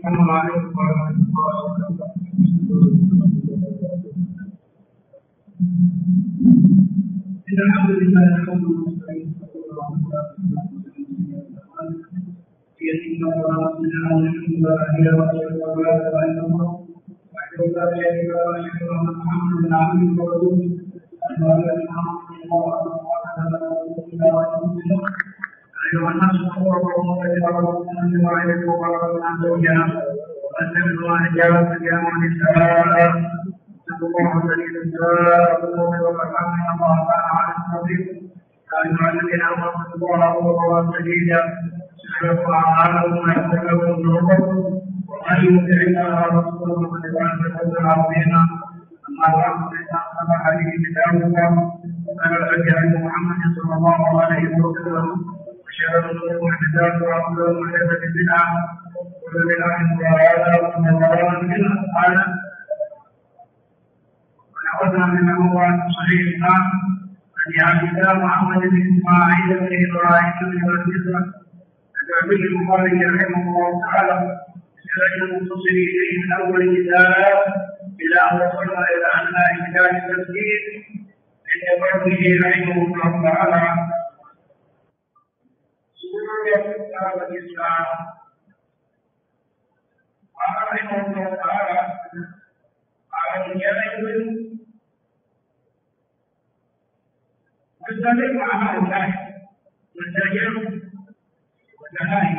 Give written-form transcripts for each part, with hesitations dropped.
السلام عليكم ورحمة الله وبركاته. إن الحمد لله نحمده ونستعينه بيده ولا مضل له ومن يضلل وأشهد أن لا إله إلا الله وحده لا شريك له وأشهد أن محمدا عبده ورسوله أشهد أن محمدا رسول الله ورسوله أيها الناس اتقوا ربكم الذي خلقكم من نفس واحدة وخلق منها زوجها وأنزل الله رجالا قياما نساء اتقوا الله الذي تساءلون به والأرحام إن الله كان عليكم رقيبا يا أيها الذين آمنوا اتقوا الله وقولوا قولا سديدا يصلح لكم أعمالكم ويغفر لكم ذنوبكم ومن يطع الله ورسوله فقد فاز فوزا عظيما أما بعد فإن أصدق الحديث كتاب الله وخير الهدي هدي محمد صلى الله عليه وسلم وشر الأمور محدثاتها وكل محدثة بدعة وكل بدعة ضلالة وكل ضلالة في النار. ونأخذنا من الموضوع صحيح الإمام أبي عبد الله محمد بن إسماعيل بن إبراهيم بن الجزرة الجعفي البخاري رحمه الله تعالى بسند المتصل إليه من أول الكتاب إلى أن وصلنا إلى أنواع كتاب التفسير عند قوله رحمه الله تعالى سورة كتاب الإسلام. قال رحمه الله تعالى على الجانب والسابق مع الله والتجرب والنهاية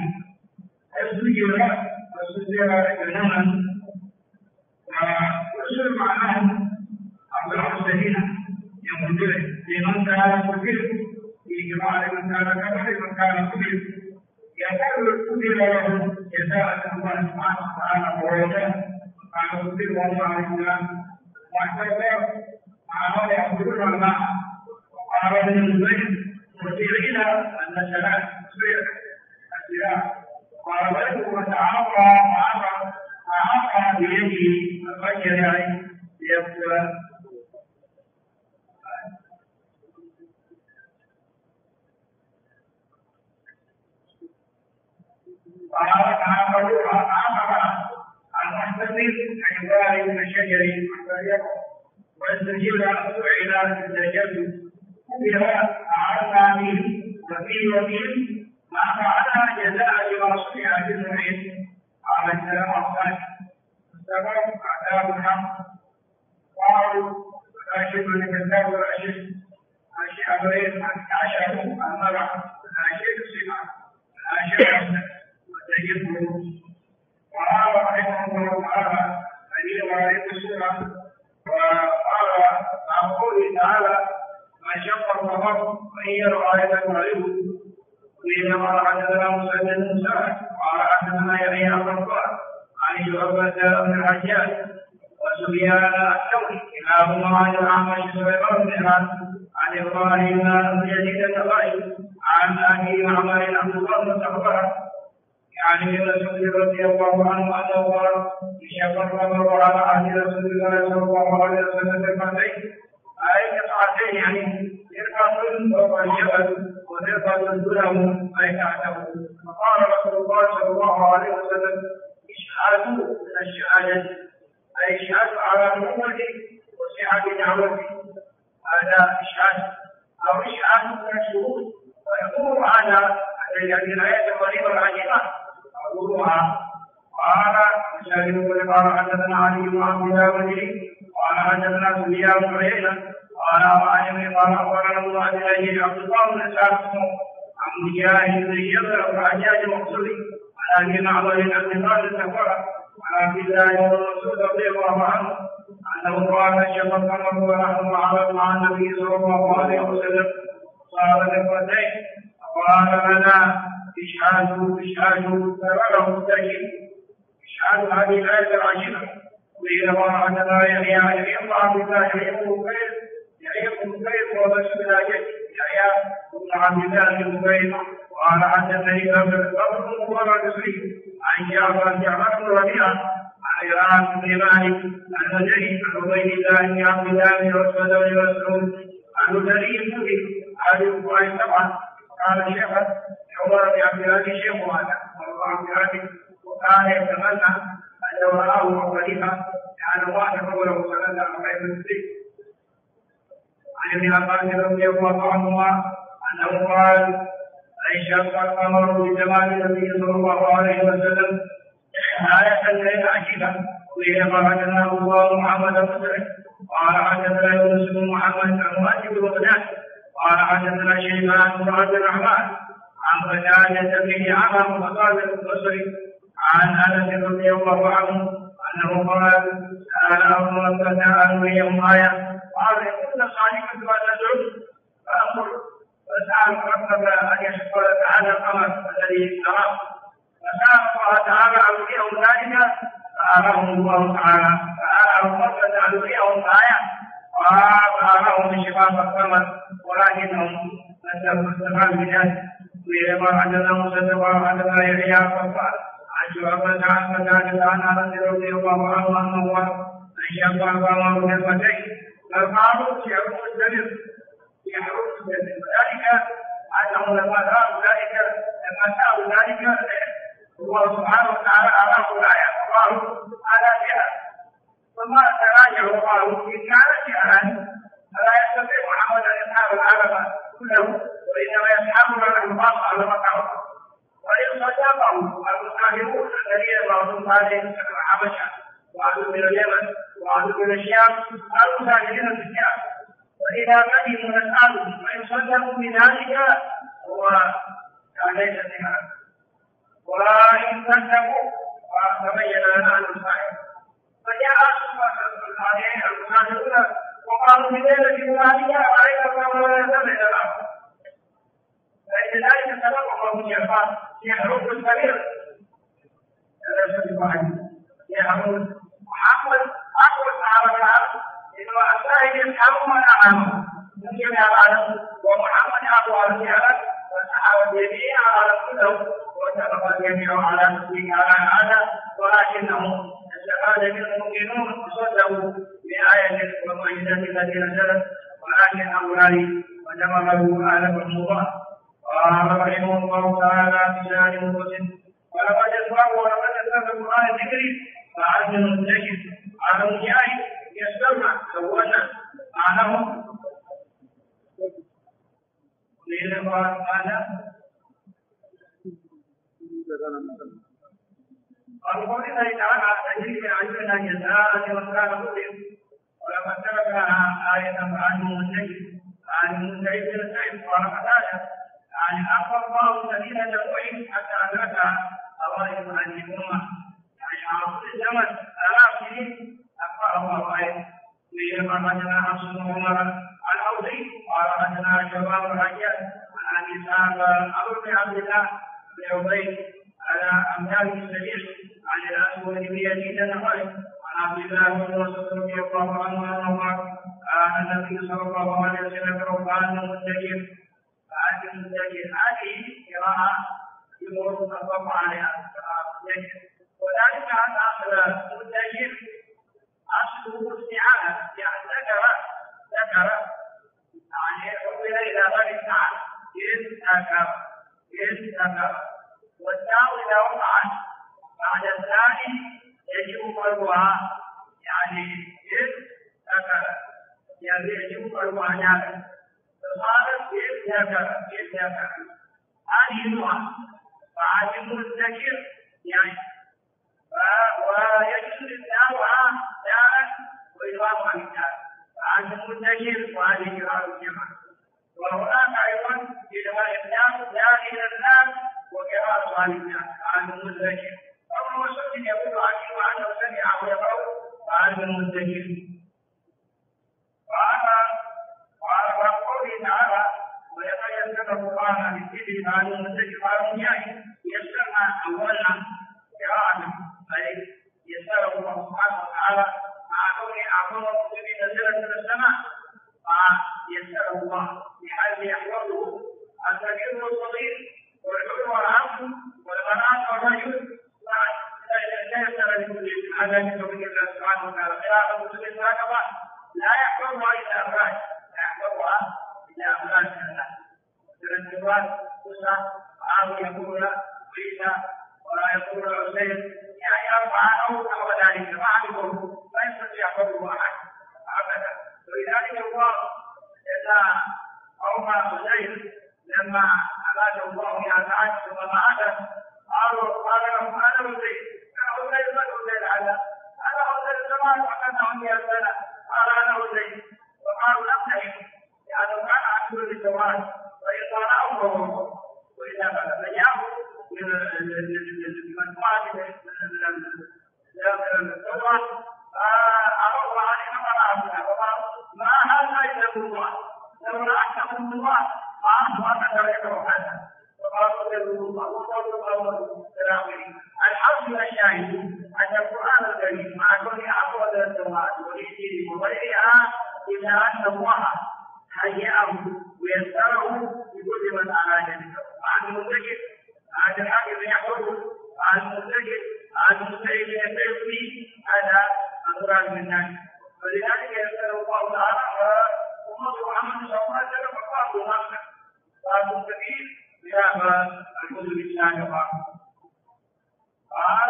والسجر جنونا والسر معناه أفضل السبيل يمدر لمن كان كفر في جماعة من كان كفر من كان كفر يقول كفر له جزاء الله سبحانه وتعالى ووجه كان كفر والله الإسلام واعتبر مع هذا يقولون الماء وقال من البيت مرجعين أن السلام تصير السلاح قال بيت وتعاطى بيده الغير ليقتل المحتمل كجبال من الشجر والزجر إلى الزجر كبر أعرضنا به وفي وفيه ما فعلها جزاء لما صنع بالمحيط على السلام الثاني السبب عذاب الحق قالوا الاشد من الكذاب والاشد الاشياء غير عشر المرح الاشد الصفه الاشد والتجبر. وقال رحمه الله تعالى أن وارث السورة وقال مع قوله تعالى ما شق القمر وإن يروا آية تعرضوا وإنما حدثنا مسدد موسى قال حدثنا يحيى بن قال عن شعبة بن الحجاج وسفيان الثوري كلاهما عن الأعمش سليمان بن عن إبراهيم بن يزيد النخعي عن أبي معمر عبد الله بن سخبر عن ابن مسعود رضي الله عنه انه قال انشق القمر على عهد رسول الله صلى الله عليه وسلم بالفتحين اي قطعتين يعني فرقه فوق الجبل وفرقه دونه اي تحته. فقال رسول الله صلى الله عليه وسلم اشهادوا من الشهاده اي اشهادوا على نبوتي وصحه دعوتي هذا اشهاد او اشهاد من الشهود ويقول هذا الذي الايه الغريبه العجيبه أقولها. قال مسلم قال حدثنا علي بن عبد الله بن قال حدثنا سفيان بن عيينة قال وعن قال أخبرنا ابن عبد الله عبد الله بن سعد عن مجاهد بن جبر وحجاج مقصود عن أبي معمر بن عبد الله السفر عن عبد الله بن مسعود رضي الله عنه أنه قال شق القمر ونحن مع النبي صلى الله عليه وسلم صار لفتين قال لنا اشهادوا فبلغ التأكيد اشهاد هذه الآية العجيبة. وإذا وعدنا يحيى الله بالله يحيى بن كيف وبشر الآية يحيى بن عبد الله بن كيف قال حدثني بكر بن المصري عن جعفر بن ربيعة عن إيران بن مالك عن زيد بن عبيد الله بن عبد الله بن مسعود بن مسعود عن زريع بن عبد الله طبعا قال شيخ عمر بن عبد العزيز شيخ هذا عبد العزيز وكان يتمنى أن لو رآه خليفة كان واحد قوله صلى الله عليه وسلم. عن ابن عباس رضي الله عنهما أنه قال: انشق القمر بجمال النبي صلى الله عليه وسلم آية الليل عجيبة. قيل فحدثنا الله محمد بن قال حدثنا يونس بن محمد عن مؤدب بغداد قال حدثنا شيبان بن عبد الرحمن عن قتادة بن عمرو وقال البصري عن انس رضي الله عنه انه قال: سأل ابو مكة عن يوم آية قال: كل صالحة ان تدعو فأمر فسأل ربك أن يشكر لك هذا القمر الذي تراه فسأل الله تعالى أن يريهم ذلك فأراهم الله تعالى فأراه ربك أن يريهم آية فأراهم انشقاق القمر ولكنهم استفادوا بذلك. ويما حدثنا مصدق وحدثنا يحيى فقال عن شعبة عن قتادة عن أنس رضي الله عنه أنه قال: انشق القمر بنعمتين فالفاروق يعود الدليل وذلك أنه لما سألوا ذلك الله سبحانه وتعالى أراه الآية وقالوا على فئة ثم تراجعوا وقالوا إن كان شيئا فلا يستطيع محمد أن يسحب العالم كله وإنما يسحبنا نحن خاصة على مكانه. وإن صدقوا المسافرون الذين بعضهم هذه الحبشة وأهل من اليمن وأهل من الشام المسافرين في الشام وإذا قدموا نسألهم وإن صدقوا بذلك هو ليس بها وإن صدقوا فتبين لنا المسافر فجاء هذين المسافرون وقالوا بذلك ذلك وعليك الله يتبع له فإن ذلك سببه من جفاء يحرق الكبير يحرق محمد أقوى تعالى إنه أسائل يسحبوا من أمامه من جميع العالم ومحمد أقوى الجهاد والصحابة الجميع على كله واتفق الجميع على تسليم على هذا ولكنهم استفاد منه المؤمنون وصدقوا بآية ومعجزة التي نزلت ولكن هؤلاء ودمروا آلة الله. قال رحمه الله تعالى في شان المسلم: ولقد اسمعوا ولقد اسمع القرآن الذكري فعلم المنتشر على مجاهد يستمع سوّنا معناه قيل قال ماذا؟ قال قول الله تعالى تجري من عيوننا جزاء لمن كان مؤمن ولقد تركها آية فعلم المنتشر عن المنتشر السعيد قال قتادة يعني أخبر الله سبيل نوح حتى أدركها أوائل هذه الأمة يعني على طول الزمن آلاف سنين أخبر الله آية. قيل حدثنا حفص بن عمر عن أوزي قال حدثنا شباب الحجاج عن أبي إسحاق عمرو بن عبد الله بن عبيد على أمثال السبيل عن الأسود بن يزيد النخعي عن عبد الله بن مسعود رضي الله عنه أنه قال: النبي صلى الله عليه وسلم ربان متكئ فأنت متكئ. هذه قراءة جمهور متفق عليها وذلك أن أصل متكئ أصله استعانة يعني ذكر يعني حول إلى غير التعب ذكر والتاء إذا وقعت بعد الثاني يجب قلبها يعني ذكر يعني يجب قلبها نافع فصارت ذكر هذه اللغة فعاجم الذكر يعني ويجوز إبداؤها داء وإضافة للداء فعاجم الذكر وهذه قراءة الجمع. وهناك أيضا إبداء داء إلى الناس وقراءة للناس عاجم الذكر. أو مسلم يقول عنه سمع ويقرأ عاجم الذكر. وعلى قوله تعالى: ويتيسر القرآن بالذكر عن المذكر على المجاهد يسرنا أولا قراءة أي يسره الله سبحانه وتعالى مع كون أعظم المسلمين نزلت من السماء فيسره الله بحيث يحفظه الكبير والصغير والحر والعبد والبنات والرجل فإذا تيسر لكل هذا من توفيق الله سبحانه وتعالى. قراءة المسلمين هكذا لا يحفظها إلا أفراد يحفظها إلا أفراد من الناس. الانتقال موسى معاوية يقول عيسى ولا يقول الحسين يعني 4 أو نحو ذلك ما عنده لا يستطيع قوله أحد أبدا. ولذلك الله إذا قوم حسين لما أراد الله إلى سعد ثم مات قال لهم أنا حسين حسين من حسين هذا؟ أنا حسين زمان وكان 100 سنة قال أنا حسين وقالوا لم نحن لأنه كان عدو للزواج وإن كان أمره وإذا فجاءه من مجموعة من الزواج أمر عليهم مرأة وقال ما هذا إلا الله لولا أحكم الله ما أتذكر هذا وقالوا الله وقالوا الحاصل الشاهد أن القرآن الكريم مع كل أفضل الزواج والإنجيل وغيرها إلا أن الله هيئه ويسره لكل من أراد ذلك عن المتجد عن الحاكم يحفظه عن المتجد عن المستعد يستعفي على أمراض من الناس. ولذلك يسأل الله تعالى وأمة محمد صلى الله عليه وسلم وقالوا نفسه قالوا كثير بهذا الكتب السابقة. قال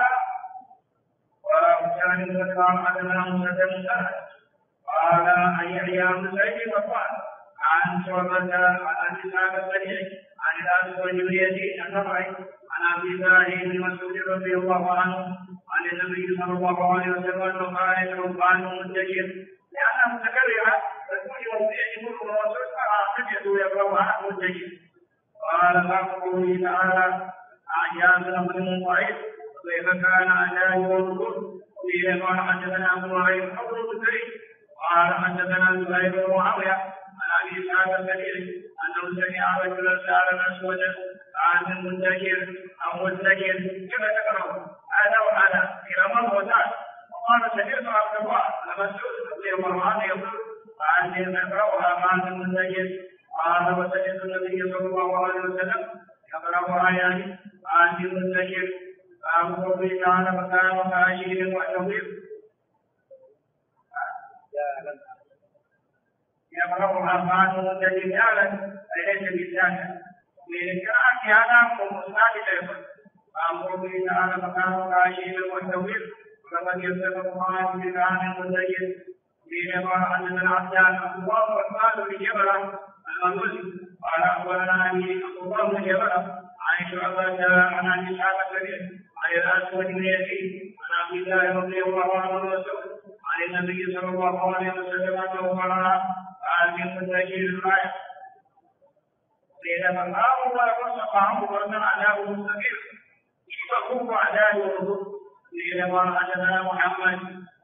وكان الذكر عدنا مسددا قال أن يحيى بن سعيد فقال عن شعبة عن إسحاق السريع عن الأسود بن يزيد النبعي عن أبي سعيد بن مسعود رضي الله عنه عن النبي صلى الله عليه وسلم أنه قال الرهبان منتشر لأنه متكرر فالكل والفعل كل الرسول فأعتقد يقرأها منتشر. قال باب قوله تعالى أعجاز أمر ضعيف وكيف كان علاج والرسل وفيه قال حدثنا أبو نعيم حفظ الكريم قال حدثنا زهير بن معاوية عن أبي إسحاق السبيعي أنه سمع رجلا سأل الأسود عن المنتشر أو مستجر كما ذكره هذا وهذا إلى مرة وثالث وقال سمعت عبد الله لما سئل رضي الله عنه يقول فعني نقرأها عن المنتشر قال وسمعت النبي صلى الله عليه وسلم يقرأها يعني عن المنتشر فأمر به تعالى مكان كاشف وحشوير يقرأها بعد مدة فعلا ليس بالذات من قراءة هذا ومستعد أيضا فأمر به تعالى مكان كاشف وحشوير وقد يصف الله بمكان مدجر في عبارة عن العبدان الله وقال بجبلة المنزل قال أخبرنا أبي الله بن جبلة عن شعبة عن أبي إسحاق السبيعي عن الأسود بن يزيد عن عبد الله رضي الله عنه وسلم عن النبي صلى الله عليه وسلم أنه قال هذه المنتشر الآية قيل فقام وسقاه ورد عذاب مستقيم فهو عذاب الرسل قيل ما حدثنا محمد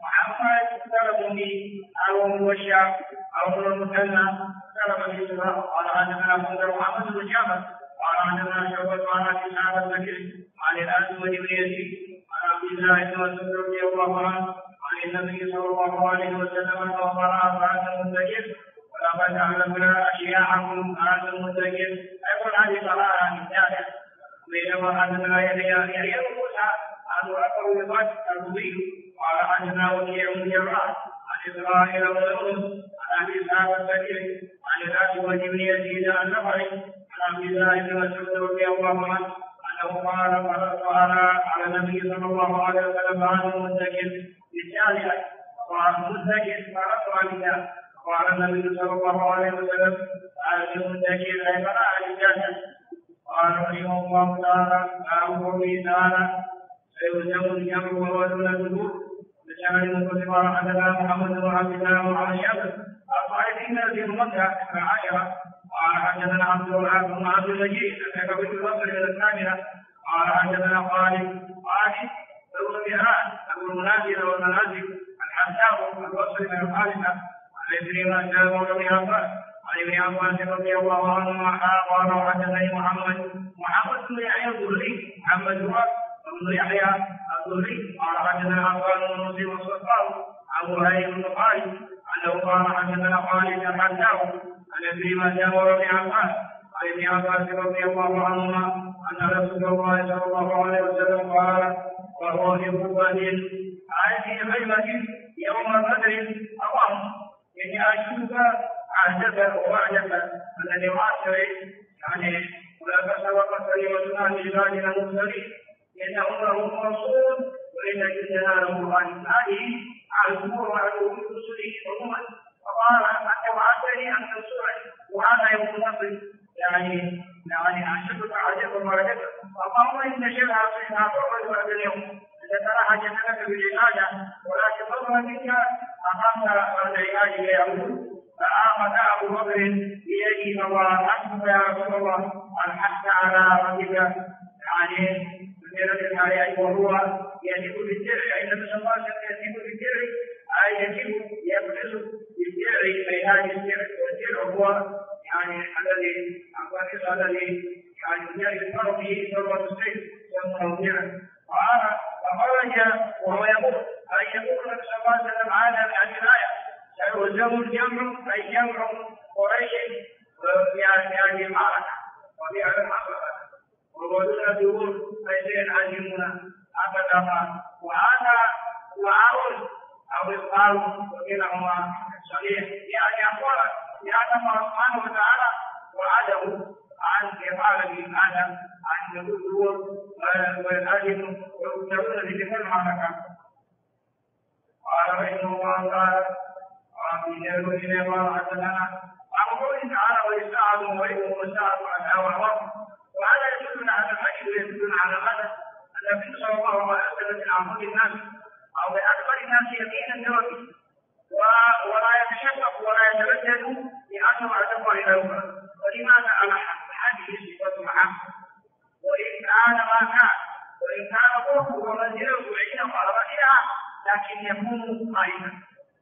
سلمني أو المبشر أو المثنى سلم في قال حدثنا محمد بن جعفر قال حدثنا شعبة عن أبي إسحاق السبيعي عن الأسود بن يزيد عن عبد الله بن مسعود رضي الله عنه عن النبي صلى الله عليه وسلم أنه قرأ بعد المنتجر ولقد علمنا أشياعكم بعد المنتجر أيضا هذه قراءة مثالية بينما حدثنا يحيى موسى عن أبو يضاج الرضي قال حدثنا وكيع بن جراح عن إسرائيل ويونس عن أبي إسحاق السبيعي عن الأسود بن يزيد النخعي عن عبد الله بن مسعود رضي الله عنه أنه قال قرأت على النبي صلى الله عليه وسلم عن المنتجر بالثانية قال المنتجر قرأت عليها قال النبي صلى الله عليه وسلم هذا المنتجر أي قراءة الثانية قال رحمه الله تعالى باب قوله تعالى سيهزم الجمع ويولون الدبور بشأن قال حدثنا محمد بن عبد الله وعن شعبة الطائفين في مكة كعائرة قال حدثنا عبد الوهاب بن عبد المجيد كتب في الوصل الى الثامنه قال حدثنا خالد بن بهان ابو المنازل والمنازل الحساب الوصل الى الخالده عن ابن مسعود رضي الله عنه عن ابن عباس رضي الله عنهما قال حدثني محمد بن يحيى الظهري محمد بن يحيى الظهري قال حدثنا عبان بن مسلم الصفار ابو هريره بن خالد انه قال حدثنا خالد الحساب عن ابن مسعود رضي الله عنه عن ابن عباس رضي الله عنهما ان رسول الله صلى الله عليه وسلم قال وهو في قبة هذه خيمة يوم بدر اللهم اني اشوف عهدك ووعدك الذي وعدت يعني ولقد سبقت كلمتنا لعبادنا المرسلين إنهم لهم منصورون وإن جندنا لهم غالبون. هذه على الأمور وعلى رسله عموما. فقال أنت وعدتني أن تنصرني وهذا يوم النصر يعني أشدك عجبا ورجبا. اللهم إن شرها صيحها فعل بعد اليوم تراها جنتك بالعبادة ولكن فضلا منك أقامت العباد ليعود. فآخذ أبو بكر بيده فقال حسبك يا رسول الله الحث على ربك يعني بسيرة الحياة وهو يجب بالدرع. أي النبي صلى الله عليه وسلم يجب بالدرع أي يجب يبرز بالدرع في هذه الدرع. والدرع هو يعني الذي يعني يجب المرء به ضربة السيف والموضع. فخرج وهو يقول أي يقول النبي صلى الله عليه وسلم هذا عن الآية سيهزم الجمع أي جمع قريش يعني المعركة وفي المعركة وقولون بيقول فيسير عزيمنا أبدا. وهذا وعاون أو إقبال وكلاهما صحيح يعني أقوال لأن الله سبحانه وتعالى وعده عن إقبال بالآدم عن الدور والأجل ويقولون بكل المعركة. قال رحمه الله تعالى في ذلك ما حدثنا عن قوله تعالى ويساعد ويقوم ويساعد على الأمر. وهذا يدلنا على الحديث ويدلنا على هذا النبي صلى الله عليه وسلم من أعظم الناس أو من أكبر الناس يقينا توحيد ولا يتشكك ولا يتردد لأنه اعتبر إلى الأمة. ولماذا على هذه صفة محمد وإن كان ما كان وإن كان قربه ومنزله عند قربتها لكن يكون قائما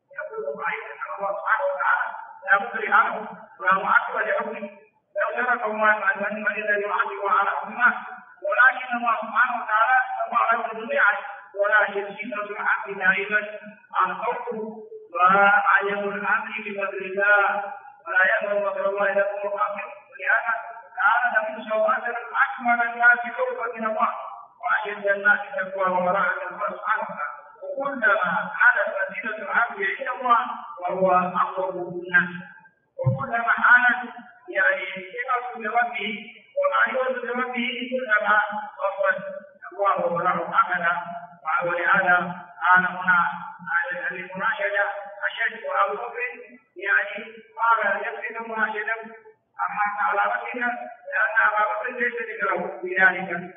الله سبحانه وتعالى لا مكره عنه ولا معقب لحكمه لو ترك من الذي يعذب على حكمه. ولكن الله سبحانه وتعالى الله جميعا ولكن صفة العبد دائما عن خوفه وعجب الامر بقدر الله ولا يأمر مكر الله إلا هو الغافر. ولهذا كان النبي صلى الله عليه وسلم أكمل الناس خوفا من الله وأشد الناس تقوى ومراءة الله سبحانه وتعالى. وكلما حدث منزلة العبد عند الله وهو أقرب الناس وكلما حالت يعني ثقة بربه ومعرفة بربه كلما خفت تقواه له أملا. ولهذا كان هنا المناشدة أشد أبو بكر يعني قال يكفي المناشدة أما على بكر لأن أبا بكر ليس ذكره بذلك.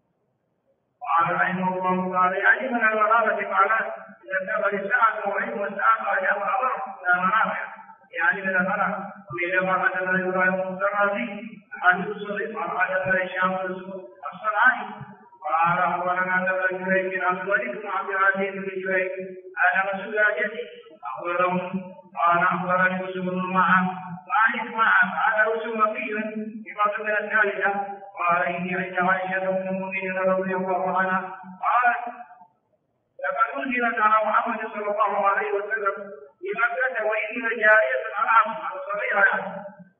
قال رحمه الله تعالى يعني من المرابة قال إذا كبر الساعة وعلم الساعة أجاب أمر لا مرابة يعني من المرابة. وإذا ما حدثنا إبراهيم الرازي عن يوسف قال حدثنا هشام الصنعاني قال أخبرنا ابن جريج عن الوليد بن عبد العزيز بن جريج أنا مسؤول جدي أخبرهم قال أخبرني يوسف بن مالك هذا يوسف مكي إمام من الثالثة قال إني عند عائشة أم المؤمنين رضي الله عنها قالت لقد أنزلت على محمد صلى الله عليه وسلم بمكة وإني جارية ألعب صغيرة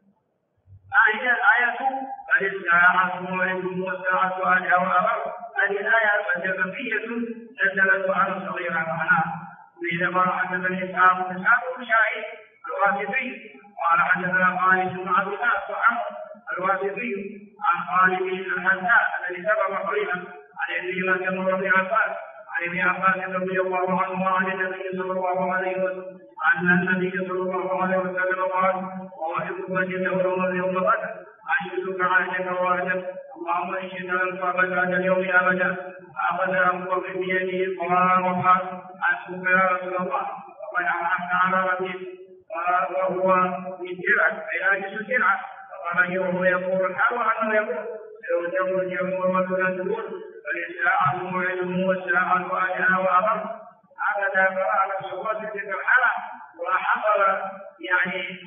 آية بل الساعة موعدهم والساعة أدهى وأبر. هذه الآية الجبرية نزلت على صغيرة معناها. وإذا ما حدثني إسحاق بن شاهد الواسطي قال حدثنا خالد بن عبد الله وعمر الواسطي عن خالد بن الحذاء الذي سبق قريبا عن ابن بن رضي عباس عن ابن عباس رضي الله عنه وعن النبي صلى الله عليه وسلم أن النبي صلى الله عليه وسلم قال وواحد مسجد يوم غدا أشهدك عائشة وعجب اللهم إن شئت أن تعبد بعد اليوم أبدا. فأخذ أبو بكر بيده قال وقال حسبك يا رسول الله وقد أنعمت على ربك وهو من درع علاج السرعة. فقال وهو يقول الحال أنه يقول سيهزم الجمع وتنزلون فالساعة موعدهم والساعة أدهى وأبر. هكذا قرأ نفس الله في تلك الحالة وحصل يعني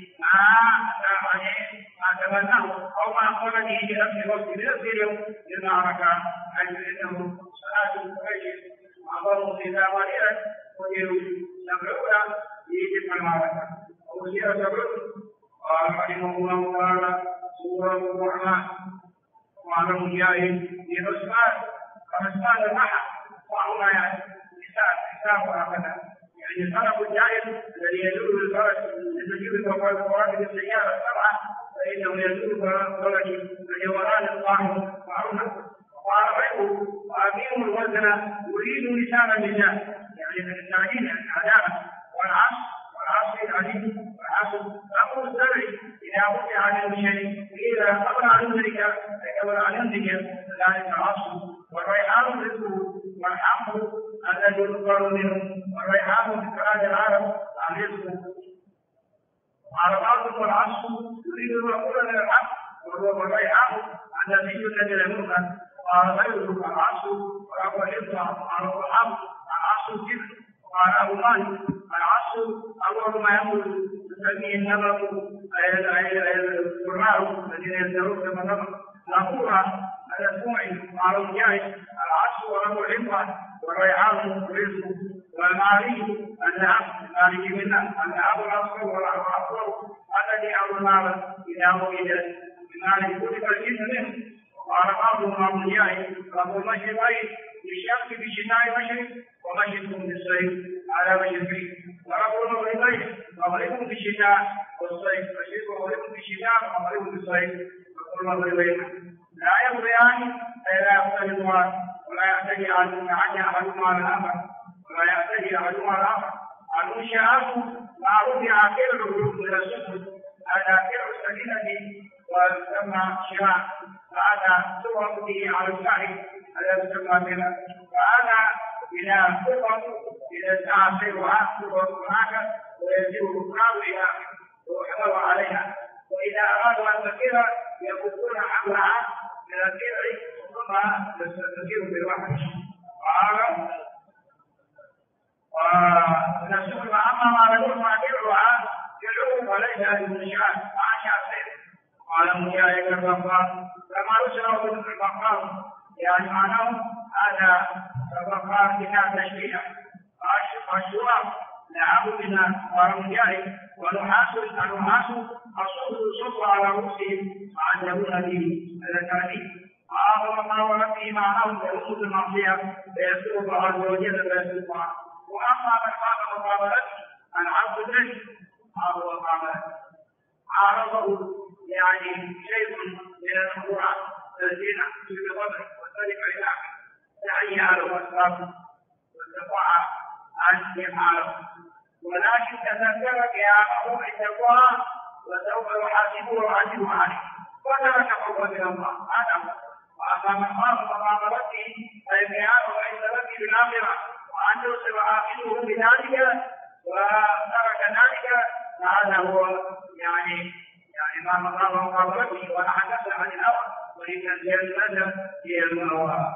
ما تمناه أو ما أخبر به بنفس الوقت بنفس اليوم للمعركة حيث إنه صلاة قريش أعظم في ثمانية ويروا سبعون في تلك المعركة وسير سبعون. قال رحمه الله تعالى سورة الرحمن وعلى مجاهد في عثمان البحر وهما يعني حساب وهكذا يعني الفرق الجائز الذي يدل بالفرج لتجيب فوائد السيارة السبعة فإنه يدل بالفرج الجولان الطاهر معروفة. وقال غيره وأمير الإنسانيين العدالة والعصر العليم والعصر أقول الزرع إذا وضع على شيء إذا قبل أن ينتج ذلك العصر والريحان رزقه والحمد الذي يذكر منه والريحان في كلام العرب عن رزقه وعرفات والعصر يريد الوصول إلى الحق وهو الريحان الذي ينتج المنكر وقال غيره العصر وهو الإطلاق وعرف الحمد العصر الجبن وقال أبو مالك العصر أول ما يمر يسميه النبض القراء الذين يزدرون كما نبض نقولها الأسبوعي وعلى الجاهز العصر وله العبرة والريحان الرزق والمالي الذهب المالي منه الذهب الأصفر والأصفر الذي أمر إذا وجد بمال كتب الجن منه وقال بعضهم أبو الجاهز رب المشرقين للشمس بشتاء مشرق ومشرق بالصيف على مشرقين ورب المغربين مغرب بالشتاء والصيف مشرق ومغرب بالشتاء ومغرب بالصيف وكل مغربين لا يبغيان فلا يختلفان ولا يعتدي عنهما احدهما الاخر ولا يعتدي احدهما الاخر المنشآت ما رفع فعله من السفن هذا فعل السفينة ويسمى شراع فهذا تطلق به على الساحل هذا يسمى بنا فهذا إذا تطلق إذا سعى سيرها تطلق هناك ويسير الركاب إلى ويحمل عليها وإذا أرادوا أن تسير يكفون حملها من الدرع ثم تسير بالوحش وهذا ونسوق أما ما لم درعها يدعو وليس للمنشآت عاشا سير قال مجاهد الغفار كما يشرع من الغفار يعني معناه هذا الغفار بها تشبيه الشراب لعبدنا قال مجاهد النحاس الصوت يصب على رؤوسهم فعجبون به هذا تعليم أعظم ما ورد به معناه يرد المعصية فيسوق عز وجل فيسوقها وأما من قام مقابلته عن عبد الرزق عرض مقابلته عارضه يعني شيء من الأمورات الذين في الوضع والسلك إلى تعيها له أسباب واستطاع أن يفعله ولكن تذكرك يا أخوه التقوى وسوف يحاسبه ويعذبه عليه وترك حبا من الله هذا وأما من خاف مقابلته فالبيان وعند ربه بالآخرة وأن يوصل عاقله بذلك وترك ذلك فهذا هو يعني ما مقام مقابلته ونحدث عن الأمر وإن الجنة هي المأوى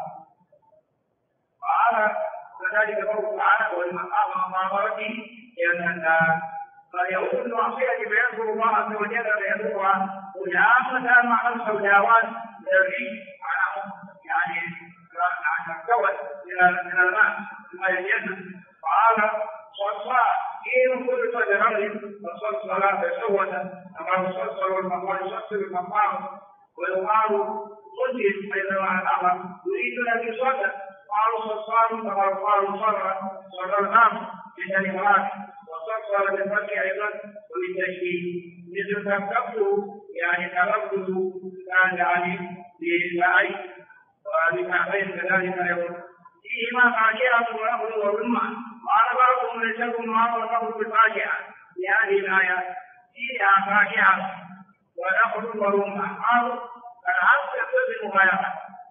وهذا كذلك قوله تعالى والمقام مقابلته لأن الناس قد يؤول المعصية فيذكر الله عز وجل فيذكرها وجاءت مع خمس وداوات يرجي عنهم يعني عن الكون من الماء ثم الجنة وهذا صلصال إن كل صدر فصلصل فسوة كما يصلصل المقام يصلصل المقام ويقال قتل بينما الأمر يريدون بصدر قالوا صلصال كما يقال صر الغام بالكلمات وصلصل بالفتح أيضا وبالتشبيه مثل تكتبه يعني تلفظ كان يعني للمعي وبالتعبير كذلك يقول فيهما فاكهة ونخل ورمان وقال بعضهم ليس لكم ما والنخل بالفاكهة لهذه الآية فيها فاكهة ونخل ورمان قالوا العصر يقتضي المغايرة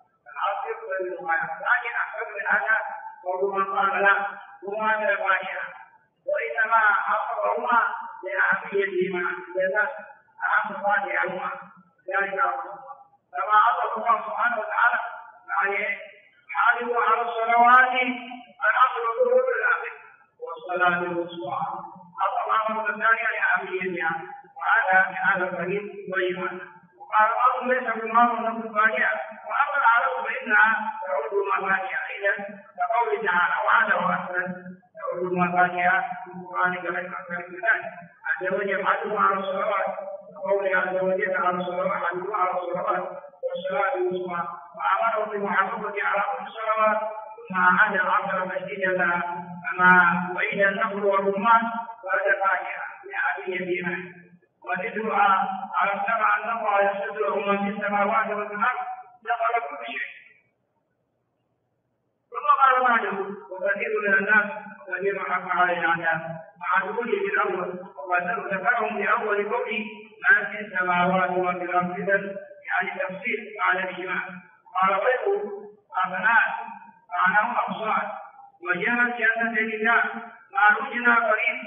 لكن أحسن من هذا ورمان قال لا هما من الفاكهة وإنما أخبرهما لأهميتهما لذلك أهم فاكههما ذلك كما أطلق الله سبحانه وتعالى يعني حافظوا على الصلوات العصر والظهر والعصر والصلاة الوسطى أطلق الله الثانية لأهميتها وهذا من هذا الحديث طيبا وقال الله ليس بالمال ونفس الفاكهة وأما العرب فإنها تعود مفاكهة إذا كقوله تعالى وهذا هو أحسن تعود مفاكهة في القرآن كما يذكر ذلك عز وجل حثوا على الصلوات وقوله عز وجل على الصلوات حثوا على الصلوات والصلاة الوسطى وأمرهم بالمحافظة على كل الصلوات ثم عاد العصر مسجدا كما وإذا النخل والرمان فهذا فاكهة لأهميتهما وذكرها على السمع أن الله يسجد له من في السماوات والأرض دخل كل شيء ثم قال بعده وكثير من الناس كبير حق علينا مع دخوله في الأول وذكرهم في أول قوله ما في السماوات وفي الأرض يعني تفسير على الإجماع. قال غيره أبناء معناه أبصار وجنة جنتين ما رجنا قريب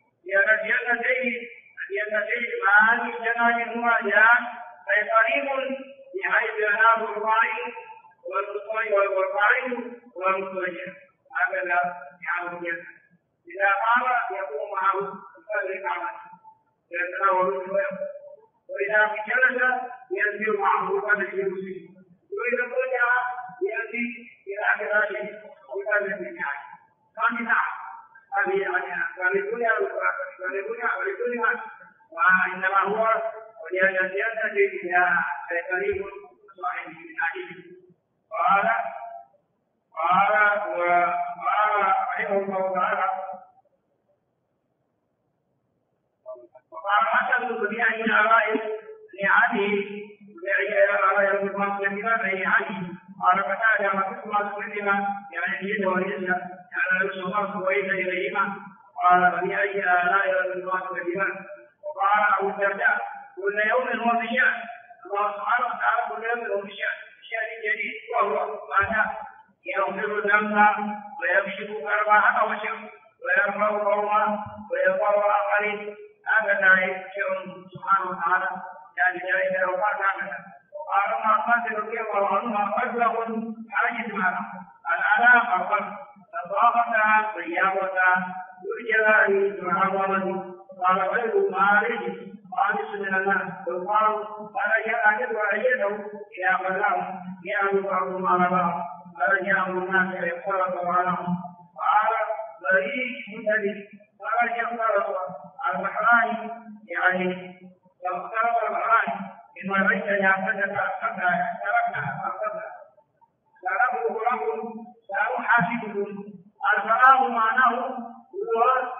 جنتين ما هذه الجنة هما جان أي قريب بحيث ينال القائل والقائل والمتوجه هكذا يعمل الجنة. إذا قام يقوم معه يصلي عمله يتناول الويل وإذا جلس ينزل معه يصلي المسلم وإذا رجع يأتي إلى فراشه يصلي بالنعم. فمنع هذه ولدنيا وإنما هو ولأن الجنة إلى قريب صاحب الحديث. قال رحمه الله تعالى وقال حسن بن أبي العوائل لعلي قال فتاة ما تسمع سنتنا يعني اليد واليسر يعني الصلاة وإذا إليهما قال فبأي آلاء ربكما تكذبان. وقال أبو الدرداء كل يوم هو في شأن. الله سبحانه وتعالى كل يوم هو في شأن جديد وهو ماذا؟ يغفر الذنب ويكشف كربها وشر ويرفع قوما ويضر آخرين. هكذا يشاء سبحانه وتعالى يعني ذلك لو قال هكذا. وقال ما قاتل رضي الله عنه قتله حاجز معه الآلام القلب نظافتها صيافتها والجلال معظمة. قال غير مالك خالص من الناس وقال فرجع يده إلى قلهم يأمر بعضهم على بعض فرجعهم الناس يختلط عنهم. قال بريء مدلل فرجع البحران يعني لو اختلط البحران إما ليس يعتدك حتى تركنا فقدنا سأله رب سأله حاسبهم. الفراغ معناه هو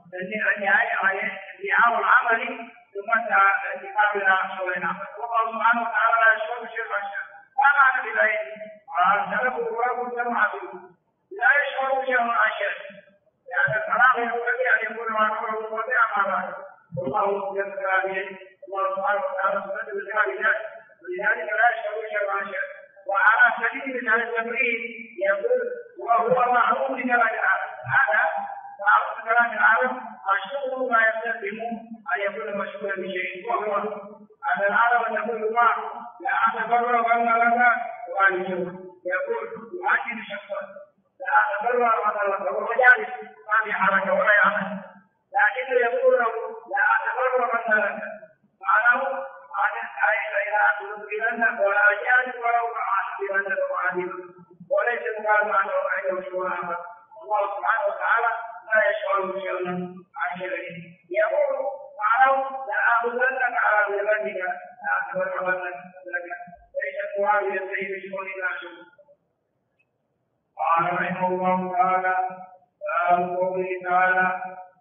ادعاء العمل ثم انتقال الى شغل العمل. والله سبحانه وتعالى لا يشرك شرك الشرك. ما معنى بذلك؟ قال سلكه رب سمعته لا يشرك شرك الشرك يعني الفراغ ينبغي ان يكون معقولا مستطيعا مع بعض. والله جل جلاله الله سبحانه وتعالى سبحانه بذلك ولذلك لا يشرك شرك الشرك. وعلى سبيل من التمرين يقول وهو معروف لكلام العالم. هذا معروف كلام العالم الشغل ما يستلزم ان يكون مشغولا بشيء وهو ان العالم يقول الله لا اتبرر وان لك والده يقول يؤكد شخصا لا اتبرر وان لك وهو جالس ما في حركه ولا يعمل لكنه يقول له لا اتبرر وان لك معناه اذا تنزلنك ولا جالس ولو معاشرنك معادلا وليس مقال معناه عنده شيء اخر. الله سبحانه وتعالى لا يشعر شيئا عن شيء يقول معناه لآخذنك على ذنبك لآخذنك لك ليس القرآن ينتهي بشؤون الناس. قال رحمه الله تعالى باب قوله تعالى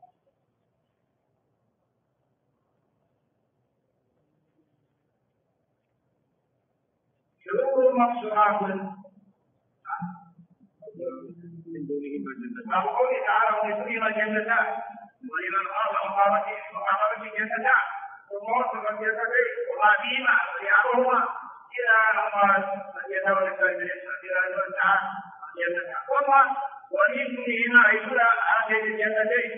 شرور مقصورات قوله تعالى وليدخل الجنتان ولمن خاف مقامته جنتان وموصف الجنتين وما فيهما ويعرهما الى اموال يتولد الى الجنتان ومن دونهما الى هاتين الجنتين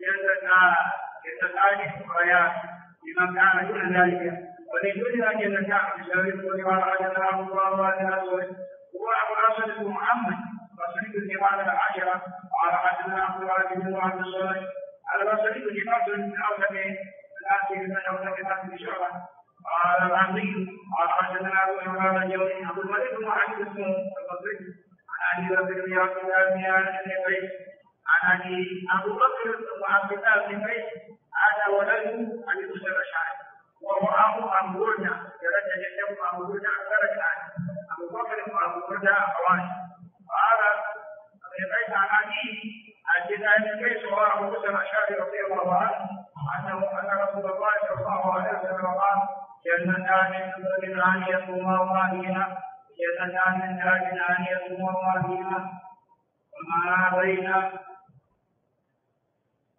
جنتان اخريات لمن كان دون ذلك ومن دونها جنتان بسبب ولما رجعنا الله وعلى هو ابو الاسد بن محمد وصحيح الجماعة العاشرة قال حدثنا عبد الله بن عبد الصالح البصري بن من أوسط الناس من أوسط الناس بشعبة قال العمري قال حدثنا أبو عمران الجوزي عبد الملك بن محمد البصري عن أبي بكر بن عبد الله بن قيس عن أبو بكر بن عبد الله بن قيس هذا ولده عن موسى الأشعري وهو أبو بردة يرد جده أبو بردة درجة أبو بكر وأبو بردة أخوان. قال قيس عن أبيه عن جده قيس وهو أبو موسى الأشعري رضي الله عنه أن رسول الله صلى الله عليه وسلم قال جنتان من ذهب عانيتهما ومالهما جنتان من ذهب عانيتهما ومالهما وما بين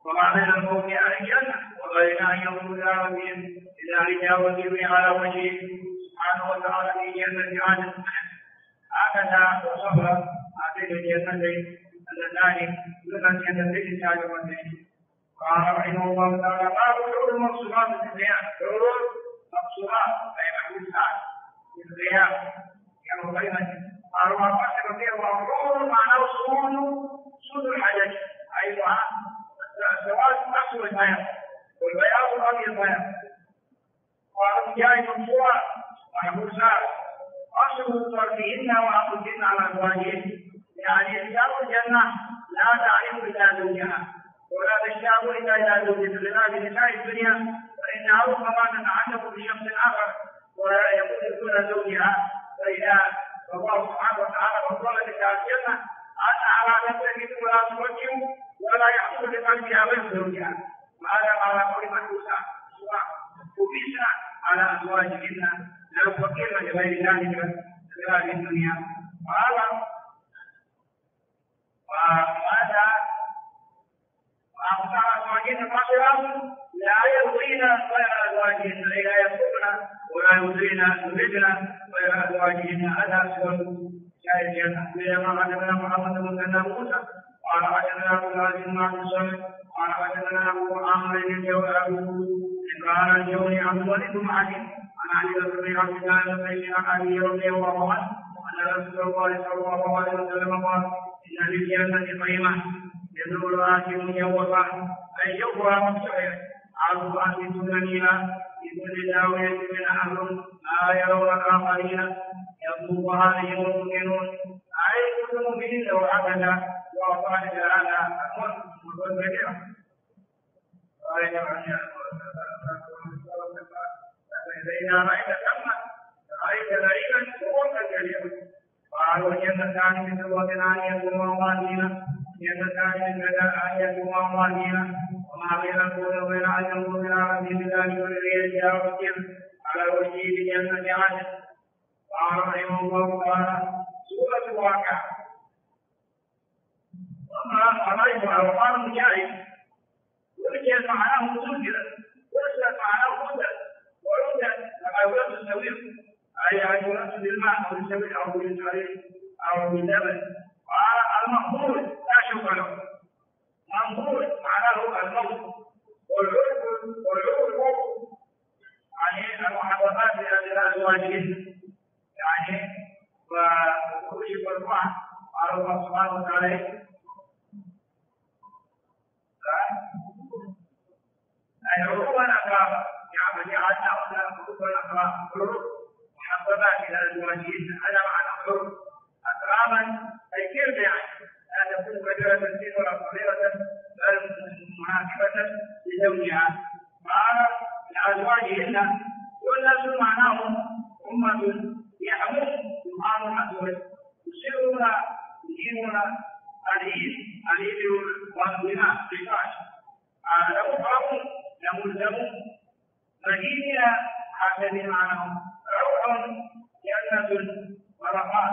وما بين الموت على الجنة وبين أن يقول يا ربي لذلك وجبني على وجهه سبحانه وتعالى في جنة عدن هكذا وصف هاتين الجنتين اللتان لمن جنتين سابقتين. قال رحمه الله تعالى باب حور المقصورات في القيام. حور مقصورات أي محبوسات في القيام يوم قيمة. قالوا ما قصر فيه وحور معناه صود الحدث أيضا السواد أصل البياض والبياض الأبيض بياض. قالوا جاي مقصورات محبوسات أصل طرفهن وأخذهن على أزواجهن يعني رجال الجنة لا تعرف إلا زوجها ولا تشتاق إلا زوجها لذلك نساء الدنيا فإنها ربما تتعلق بشخص آخر ولا يكون دون زوجها. فإذا الله سبحانه وتعالى فضل نساء الجنة أنها لا تمتلك ولا توجه ولا يحصل لقلبها غير زوجها. وهذا على قول محبوسات وبيسنا على أزواجهن لو فقيرا لغير ذلك في هذه الدنيا. وهذا وأمثال أزواجهن قاصرات لا يرضين غير أزواجهن لا يرضون ولا يرضين غير أزواجهن. هذا سبب شاهد الجنة. بينما حدثنا محمد بن موسى قال حدثنا أبو العزيز بن عبد الصمد قال حدثنا أبو عامر قال الجوني عبد الوليد بن علي عن علي بن عبد الله بن زيد عن أبي رضي الله عنه أن رسول الله صلى الله عليه وسلم قال إن للجنة قيمة يدل آتم يوما أي يوما مبصرا عرضها في سننها في كل زاوية من أهل لا يرون الآخرين يطلب عليهم المؤمنون أي كل مؤمن لو عبد وقال تعالى المنبذر فإذا رأيت ثم رأيت ذلك سرورا كبيرا. قالوا جنتان من سرور آنية وموالينا جنتان من غداء آنية وموالينا وما بين الكون وبين أن ينظر إلى ربه بذلك ولغير جاوته على وجهه بجنة عدن. قال رحمه الله تعالى سورة الواقعة. وما رأيتها وقال مجاهد وجهت معناه مسجلا وصلت معناه هدى وعودة أولاد السويق أي أولاد بالماء أو السويق أو بالسرير أو باللبن. قال المقبول لا شك له. منقول معناه الموت والعرف يعني المحرمات لأجل أزواجهن يعني وكشف الروح قال الله سبحانه وتعالى أي عروبا أقرابا يعني جعلنا عروبا أقرابا محببات إلى أزواجهن. هذا معنى عروب أقرابا أي كيف يعني لا تكون كبيرة سن ولا صغيرة بل مناسبة لزوجها. قال لأزواجهن والناس معناهم أمة يحمل سبحان الأسود يسرون يجيبون الإيد والبناء بالفاش لو قاموا لملزمون مدينة حسب معناهم روح جنة ورقات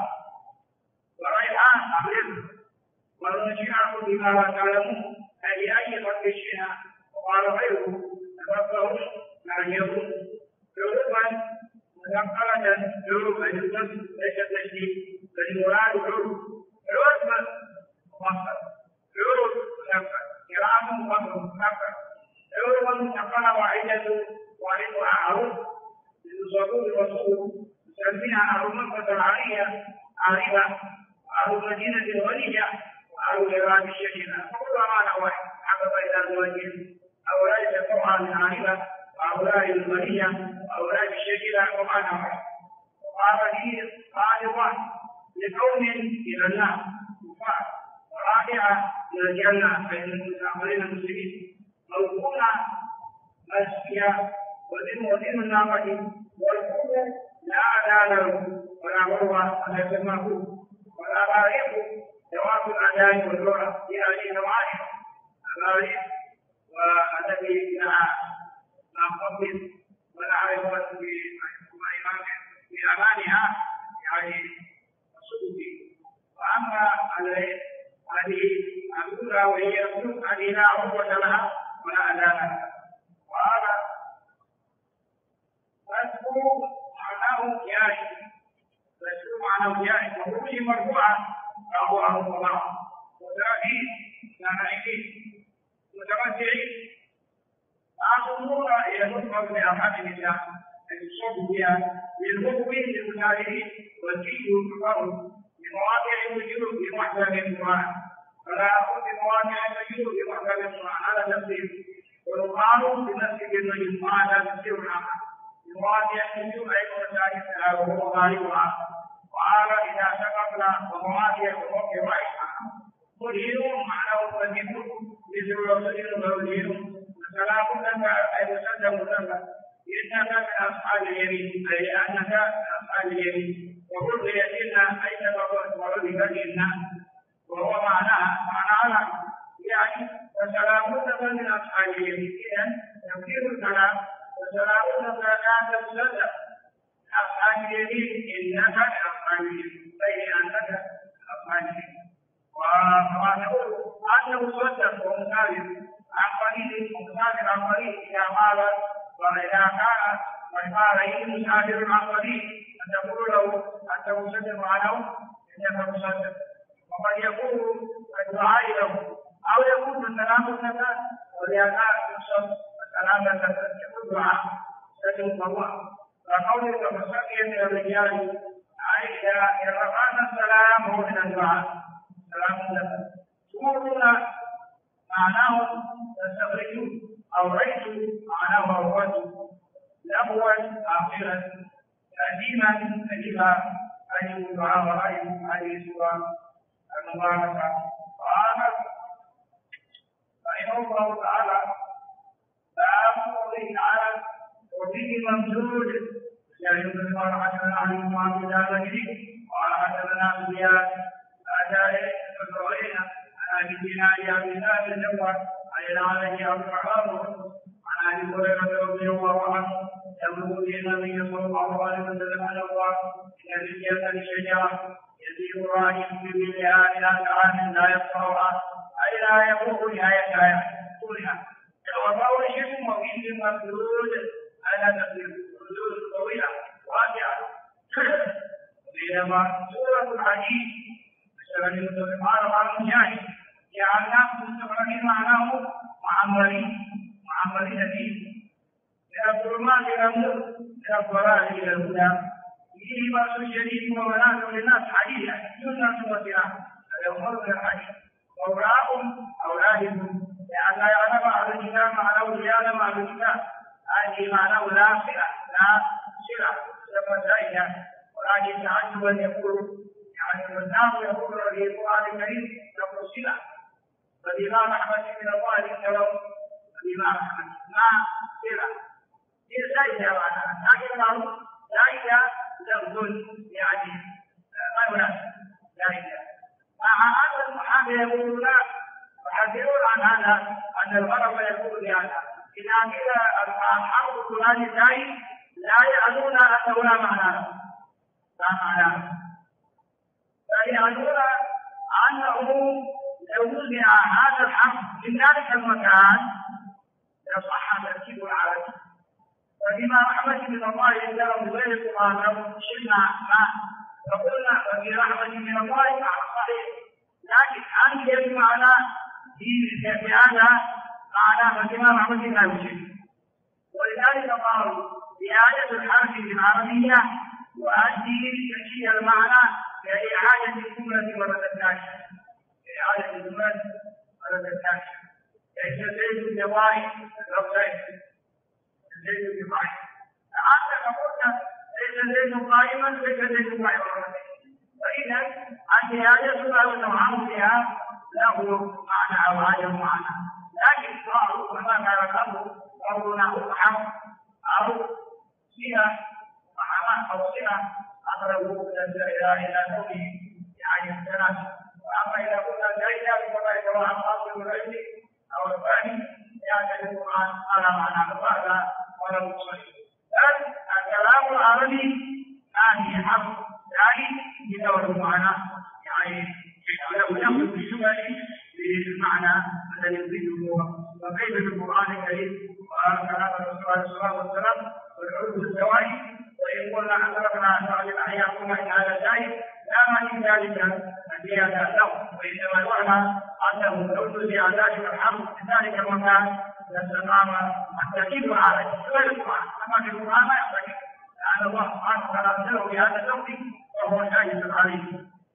وريحان أبيض والنشيعة بما لا تعلمون أي قد الشيعة. وقال غيره تفقهون نعجبون عروبا منقلة عروبا الجنس ليس تشديد فالمراد عروب عروب مصدر عروب منقل قراءة مصدر منقل عروبا منقلة واحدها عروب للصدور الرسول يسميها أهل مكة العالية عارفة أهل المدينة الولية أهل الإرام الشكينة فكل أمانة واحد حسب إلى زوجهم أولئك طبعا عارفة وأولئك الولية وأولئك الشكينة ومعنى واحد. وقال فيه خالقا لقوم إلى النار كفار ورافعة إلى الجنة فإن المستعملين المسلمين موقونا مسكيا ودين الناقة والقوم لا أعداء له ولا مروى أن يسماه ولا غارق جواب الأعداء واللغة في هذه النواحي الغارق والذي نعى ما قبل ولا عرفت في أمانها يعني الصوفي. وأما هذه الأولى الأولى وهي الدين لا عروة لها ولا أذان لها. وهذا مذكور معناه جائز، مذكور معناه جائز، وخروج مرفوعا فهو الطلاق. وتراكين سامعين متمتعين آخرون يذكر بأحد النساء الصوت بها للمؤمن للمسافرين والجيد والكفر بمواقع الوجود بمحكم القرآن، فلا أقول بمواقع الوجود بمحكم القرآن هذا تفسير، ويقال بنفس الوجود هذا تفسير آخر بمواقع الوجود أي مسائل وهو غالبها. وهذا إذا سقطنا ومواقع الوجود رأيها مدينون معناه مدينون مثل رسول مولين فلا بد أن يسلم لك إنك من أصحاب اليمين، أي أنك من أصحاب اليمين. وقل يتنا أي سبب وعلمنا وهو معناها يعني فسلام لك من أصحاب اليمين. إذن تفسير الكلام فسلام لك لا تسلم أصحاب اليمين إنك من أصحاب اليمين، أي أنك من أصحاب اليمين. ونقول أنه صدق ومسافر عن قريب مسافر عن قريب إذا قال وإذا كان وقال مسافر عن قريب أن تقول له أنت مصدق عنه إنك مصدق. وقد يكون الدعاء له أو يكون السلام لك ولهذا يقصد السلام لك يقول دعاء سلم الله. فقولك مصدق الرجال أي إذا رفعنا السلام هو من الدعاء سلام لك. تقولون معناه تستخرج أو ريت معناه أول لهوا آخرا تأديما كلمة أي الدعاء ورأي هذه سورة المباركة. وهذا رحمه الله تعالى باب قوله تعالى وفيه ممدود يجوز المرأة عن الإمام بذلك قال حدثنا سفيان أتى الرؤين عن أبي دينار عن بلال الجواد عن عليه أبو الرحمن عن أبي هريرة رضي الله عنه يقول النبي صلى الله عليه وسلم أن الله إن الجنة لشجرة يزيد راهب بملئها إلى طعام لا يقطعها أي لا يبلغ نهايتها طولها. وقول شيء وفيه ممدود على تفسير حدود طويلة واسعة. بينما سورة الحديد مثلا المتفقان عن المجاهد جعلناه مستقرين معناه معمرين به من الظلمات إلى النور من الضلال إلى الهدى فيه بأس شديد ومنافع للناس حديثا سنة وسلاح هذا أمر من الحديث. وأولاهم أولادهم لأن لا يعلم أهل الكتاب معناه ليعلم أهل الكتاب هذه معناه لا صلة لما زائدة. ولكن تعجبا يقول يعني الناس يقول في القرآن الكريم يقول صلة. فالإمام أحمد من الله يكرم الإمام أحمد ما صلة زائدة معناها، لكن زائدة لفظ يعني ما يناسب زائدة. مع هذا المحامي يقول لا يحذرون عن هذا أن الغرب يقول بهذا إذا قيل الحرب الفلاني زائد لا يعنون أنه لا معنى له بل يعنون أنه لو وضع هذا الحرب في ذلك المكان لصح تركيب العربي. فالإمام أحمد من الله يذكر بغير القرآن لو شئنا ما فقلنا ففي رحمة من الله صحيح، لكن هل يجب معنى في هذا معنى فالإمام أحمد لا يشرك. ولذلك قالوا بإعادة الحرف بالعربية وأدي تشيء المعنى لإعادة الجملة مرة ثانية. إعادة الجملة مرة ثانية. ليس زيد الجوائز الرفعين زيد الجوائز. أنت قلت ليس زيد قائما ليس زيد قائما. فإذا الإعادة أو النوعان فيها له معنى أو هذا المعنى. لكن قالوا كما كان الأمر قولنا أصحاب أو صلة وحماس أو صلة أقربوا إلى كونه يعني التناسب. وأما إذا قلنا زيدا فما يتوى عن أصل العلم أو الثاني يعني القرآن على معنى هذا ولا مصري. الكلام العربي ثاني حرف ثاني يدور المعنى يعني لو يأخذ بالجمل بالمعنى النبوة، وكيف بالقرآن الكريم وقال كلام الرسول عليه الصلاة والسلام والعلو بالزواج. وإن قلنا أدركنا أشرار الأحياء كما إن هذا شاهد لا معنى ذلك الزيادة له، وإنما يعنى أنه العلو زيادات الحمد ذلك المكان لاستقام التركيب على غير القرآن، أما في القرآن لا يحتاج لأن الله سبحانه وتعالى أنزله بهذا اللفظ وهو شاهد عليه.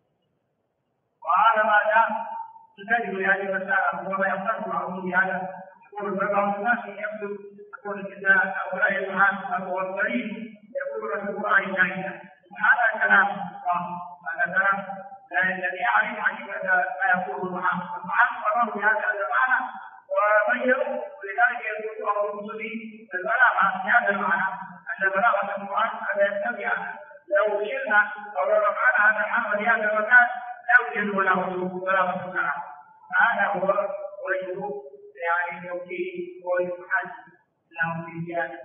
وهذا ما دام تجد هذه المسألة وما يختلف بعضهم بهذا، يقول بعض الناس يقول يقول الكتاب أو لا يفهم أو القريب يقول في القرآن شاهدا، هذا كلام هذا كلام لا الذي يعرف حقيقة ما يقوله محمد قرروا بهذا المعنى وغيروا، ولذلك يقول الله المسلمين البلاغة بهذا المعنى أن بلاغة القرآن هذا يتبع لو شئنا أو لو رفعنا هذا الحمد بهذا المكان لا يوجد ولا وجود بلاغة الكلام. هذا هو وجه يعني التوكيد والحج له في زيادة.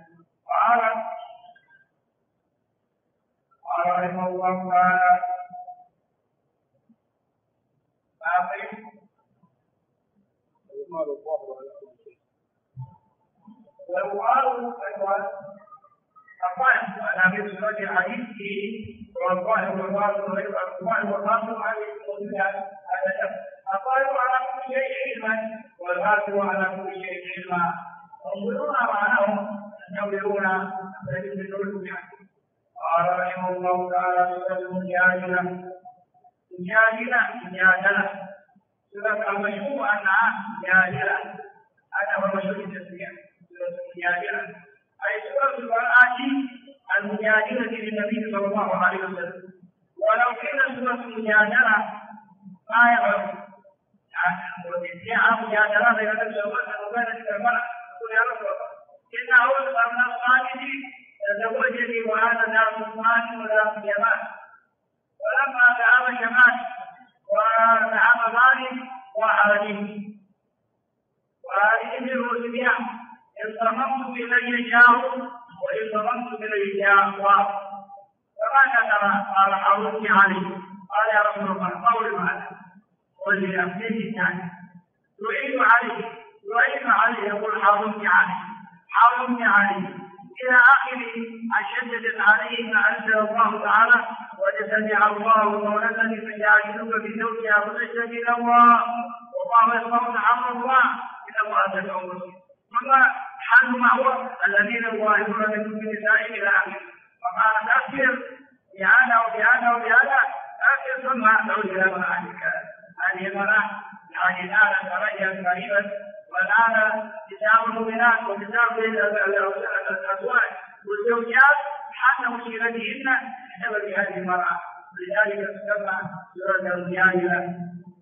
قال رحمه الله تعالى لو قالوا أقوال على مثل هذه الحديث والظاهر والباطن هذه الموجودات أقالوا على كل شيء علما والباطل على كل شيء علما، ينظرون معناهم ينظرون فيدلون بها. قال رحمه الله تعالى سورة المجادلة سورة المشهور أنها مجادلة، هذا هو مشهور التسمية سورة المجادلة، أي سورة البراءة المجادلة للنبي صلى الله عليه وسلم. ولو كان سورة المجادلة ما يغرب يعني مجادلة بين النبي صلى الله عليه وسلم وبين المرأة، يقول يا رسول الله إن أول من الصالحين تزوجني وهذا دار عثمان ودار اليمان، ولما ذهب شمال وذهب ظالم وحرجه وهذه منه سبيان انضممت إليه جاء وانضممت إليه جاء فماذا ترى؟ قال حرمني عليه. قال يا رسول الله قول هذا قل لي أفنيت الثاني يعيد عليه يقول حرمني عليه إلى آخر أشدد عليه ما أنزل الله تعالى وجسمع الله مولدني فجاعلك بزوجها وتشتكي إلى الله والله يسمع تحمل الله إلى الله تدعون. ثم حل ما هو الذين يظاهرون منكم بالنساء إلى آخره، فقال تأثير بهذا تأثير ثم تعود إلى معنى هذه المرأة يعني الآن تريا قريبا والآن كتاب المؤمنات وكتاب الأزواج والزوجات حتى مشكلتهن بسبب هذه المرأة، ولذلك تسمى سورة المجادلة.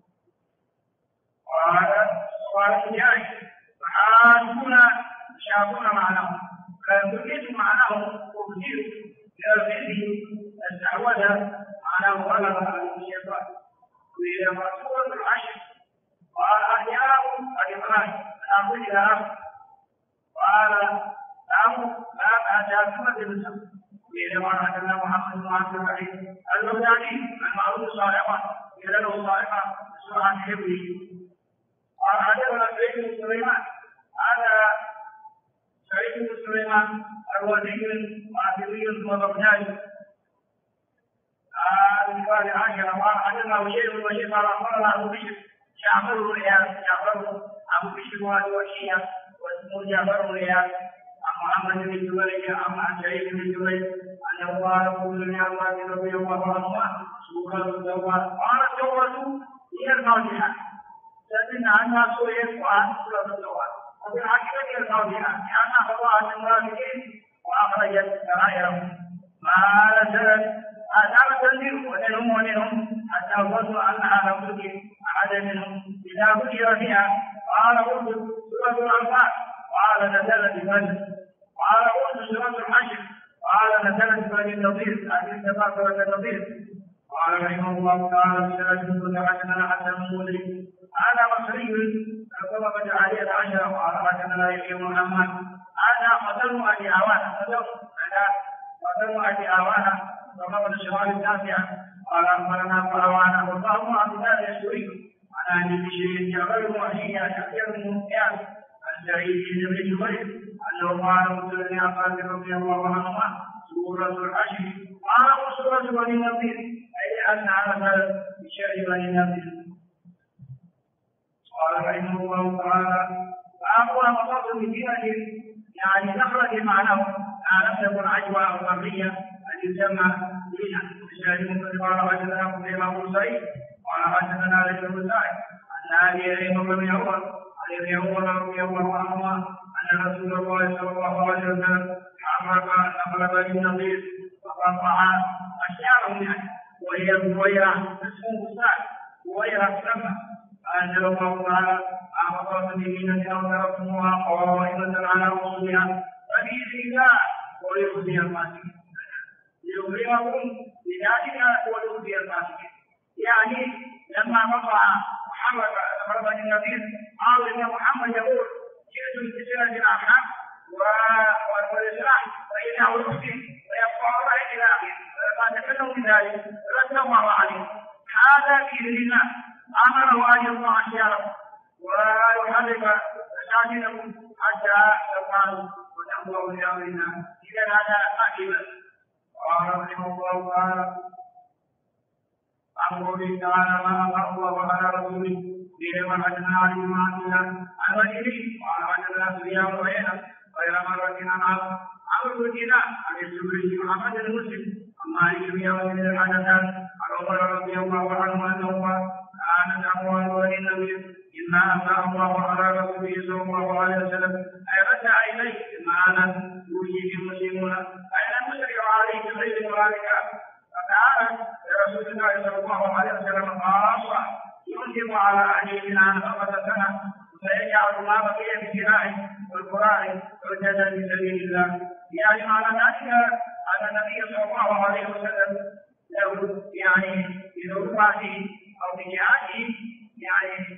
قال الجاهل فحاسبنا شافون معناه فيقول معناه تبديل لأرضه استعوذ معناه غلب على الشيطان. وإلى سورة العشر قال أحياء الإخراج أقول إلى أخر قال لا أتاكمة بالسم. وإلى ما حدثنا محمد بن عبد الرحيم البغدادي المعروف صالحا إلى له صالحا سورة حبه. قال حدثنا سعيد بن سليمان هذا سعيد بن سليمان الوزير العاصمي البغدادي قال عائشة قال حدثنا وشيء من وشيء قال أخبرنا أبو بشر جعفر أبو بشر والوشية واسمه جعفر الرياض عن محمد بن جبير عن سعيد بن جبير أنه قال قل لي عباس رضي الله عنهما سورة الزواج. قال الزواج هي الفاتحة، لكن عنها سورة القرآن سورة الزواج، وفي الحقيقة هي الفاتحة لأنها فضاءت المنافقين وأخرجت سرائرهم ما نزلت آثار تنزيل ومنهم حتى ظنوا أنها لم تكن أحد منهم إذا ذكر فيها. قال قلت سورة الأنفال قال نزلت بمن؟ قال قلت سورة الحشر قال نزلت بني النضير هذه سورة النضير. قال رحمه الله تعالى سورة حدثنا حتى المولي هذا مصري طبقة عالية 10. قال حدثنا يحيى بن محمد هذا قتلوا أبي عوانة طبقة الشمال التاسعة. قال أخبرنا أبو عوانة والله عبد الله اليشكري عن ابي بشير جابر وهي كثير من القياس عن سعيد بن جبير انه قال قلت لابن عباس رضي الله عنهما سوره الحشر قال سوره بني النضير اي ان هذا بشر بني النضير. قال رحمه الله تعالى فاقول مصاص بدينه يعني نخرج معناه لا تكون عجوه او قبليه ان يسمى دينا. الشاهد قال حدثنا الامام البخاري قال حدثنا ليس بن سعد عن ابي ايوب بن عمر عن ابن عمر رضي الله عنهما ان رسول الله صلى الله عليه وسلم حرق نخل بني النضير وقطع اشياء منها وهي بويره اسمه سعد بويره سمى فانزل الله تعالى اعطت بمينه او تركتموها قائمه على اصولها فباذن الله ويخزي الفاسقين ليغرمكم بذلك ويخزي الفاسقين. يعني لما قطع محمد نخل بني النضير قالوا ان محمد يقول جئت بسنه الارحام والاسلام فانه يخزي ويقطع الله الى اخره فلما تكلموا من ذلك رد الله عليه هذا باذن الله امره ان يقطع اشياءكم ويحرك مساجدكم حتى تقالوا وتقووا بامر الله. اذا هذا اجب. قال رحمه الله تعالى عن قوله تعالى ما امر الله على رسوله به وحدنا عن جماعتنا عن وجهه قال حدثنا سفيان بن عيينه غير مره عن بن دينار عن الزهري محمد المسلم عن مالك بن يوم بن الحدثان عن عمر رضي الله عنه انه قال كانت اموال بني النضير اما افاء الله على رسوله صلى الله عليه وسلم اي رجع اليه اما انا يوشي المسلمون اين نسرع عليه بغير ذلك فكان لرسول الله صلى الله عليه وسلم خاصه ينفق على اهله من عام 5 سنه فيجعل ما بقي بالسلاح والقران حجه في سبيل الله. يعني معنى ذلك ان النبي صلى الله عليه وسلم له يعني في ذروته او في جهاده يعني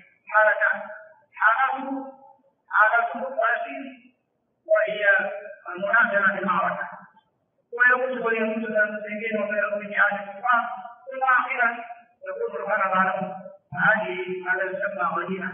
حالته التأثير وهي المناسبة للمعركة ويموت المسلمين وفي جهاد الكفار ثم أخيرا يكون الغرض عنهم. هذا يسمى غنيمة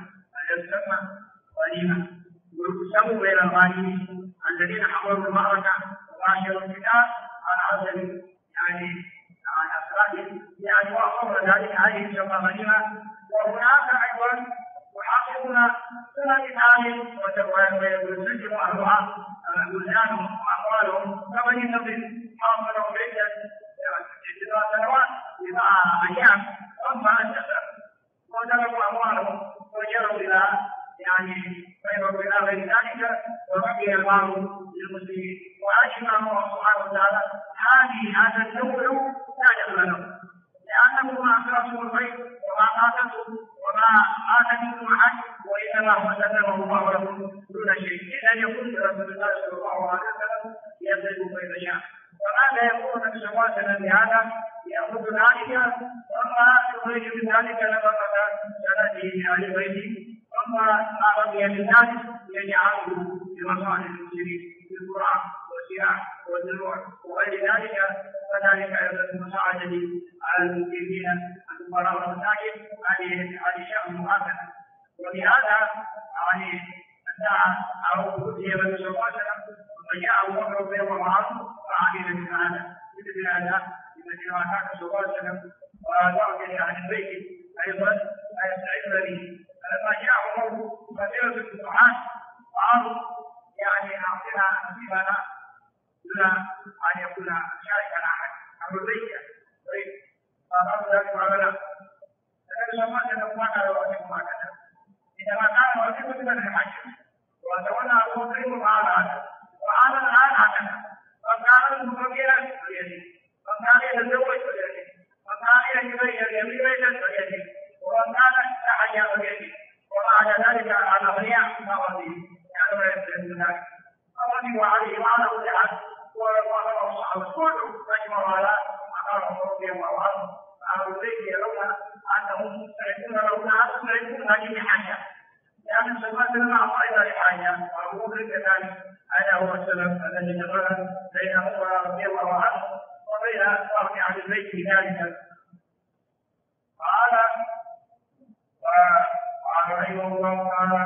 ويقسم بين الغانمين الذين حضروا المعركة وباشروا القتال على حسب يعني أسرارهم يعني وأخبر ذلك هذه تسمى غنيمة. وهناك أيضا يحافظون سنة قتالهم ويسجل أهلها بلدانهم وأموالهم كبني النضير حاصلوا بعدة سنوات بضع أيام ثم انتصر وتركوا أموالهم وجروا إلى يعني فيبقوا إلى غير ذلك وبقي المال للمسلمين. وأجمع الله سبحانه وتعالى هذا النوع لا دخل له لأنه ما أكرمتم الخير وما قاتلتم وما آتيتم أحد وإنما هو سلمه الله لكم دون شيء. إذا يكون رسول الله صلى الله عليه وسلم يضرب كيف شاء. وماذا يكون من سواسنا بهذا يأخذ ذلك ثم يخرج من ذلك نفقة سنته لأهل بيته ثم ما بقي من ذلك يجعله لمصالح المسلمين بالقرآن والسلاح والدروع وغير ذلك. وذلك أيضا المساعدة على المسلمين الفقراء والمساكين هذه شأن مؤكد. ولهذا يعني ادعى أو أوتي النبي صلى الله عليه وسلم وجاء أبو بكر رضي الله عنه فعمل من هذا مثل هذا لما كان صلى الله عليه وسلم ودعوة أهل البيت أيضا يستعين به. فلما جاء عمر كثيرة الفتوحات قالوا يعني أعطنا نصيبنا دون أن يكون شاركا أحد أمر البيت. فقالوا ذلك على النبي صلى الله عليه وسلم ما كان واجبه هكذا إنما كان واجبه من الحج وتولى أبو بكر وفعل هذا وهذا الآن هكذا. فكان مفكرا فليده وكان يتزوج فليده وكان يبين فليده وكان يحيى فليده وبعد ذلك على أغنياء فوالده يعني ما يستطيع ذلك فوجب عليه وعلى كل أحد وقال الصحابة كلهم أجمعوا على أقام رضي الله عنه أهل البيت يرون أنهم مستعدون لهم مستعدون هذه حاجة لأن صلى الله عليه وسلم أعطى لحاجة وأبو بكر كذلك. هذا هو السبب الذي جمع بين عمر رضي الله عنه وبين بعض أهل البيت في ذلك. قال وقال رحمه الله تعالى: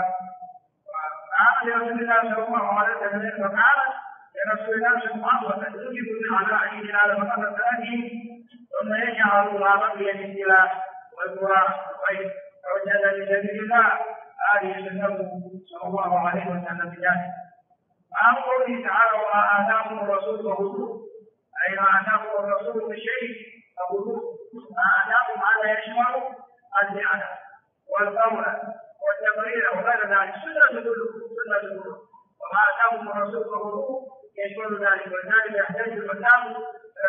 قال لرسول الله صلى الله عليه وسلم فقال لرسول الله صلى الله عليه وسلم: توجب على عيد على مقام الثاني ثم يجعل الله بقي الابتلاء والقرى والخير فوجد لسبيل الله هذه سنته صلى الله عليه وسلم بذلك. عن قوله تعالى: وما آتاكم الرسول فخذوه، أي ما آتاكم الرسول بشيء فخذوه. ما آتاكم هذا يشمل الزيادة والقول والتقرير وغير ذلك، سنة كله. وما آتاكم الرسول فخذوه يشمل ذلك، ولذلك يحتاج العلماء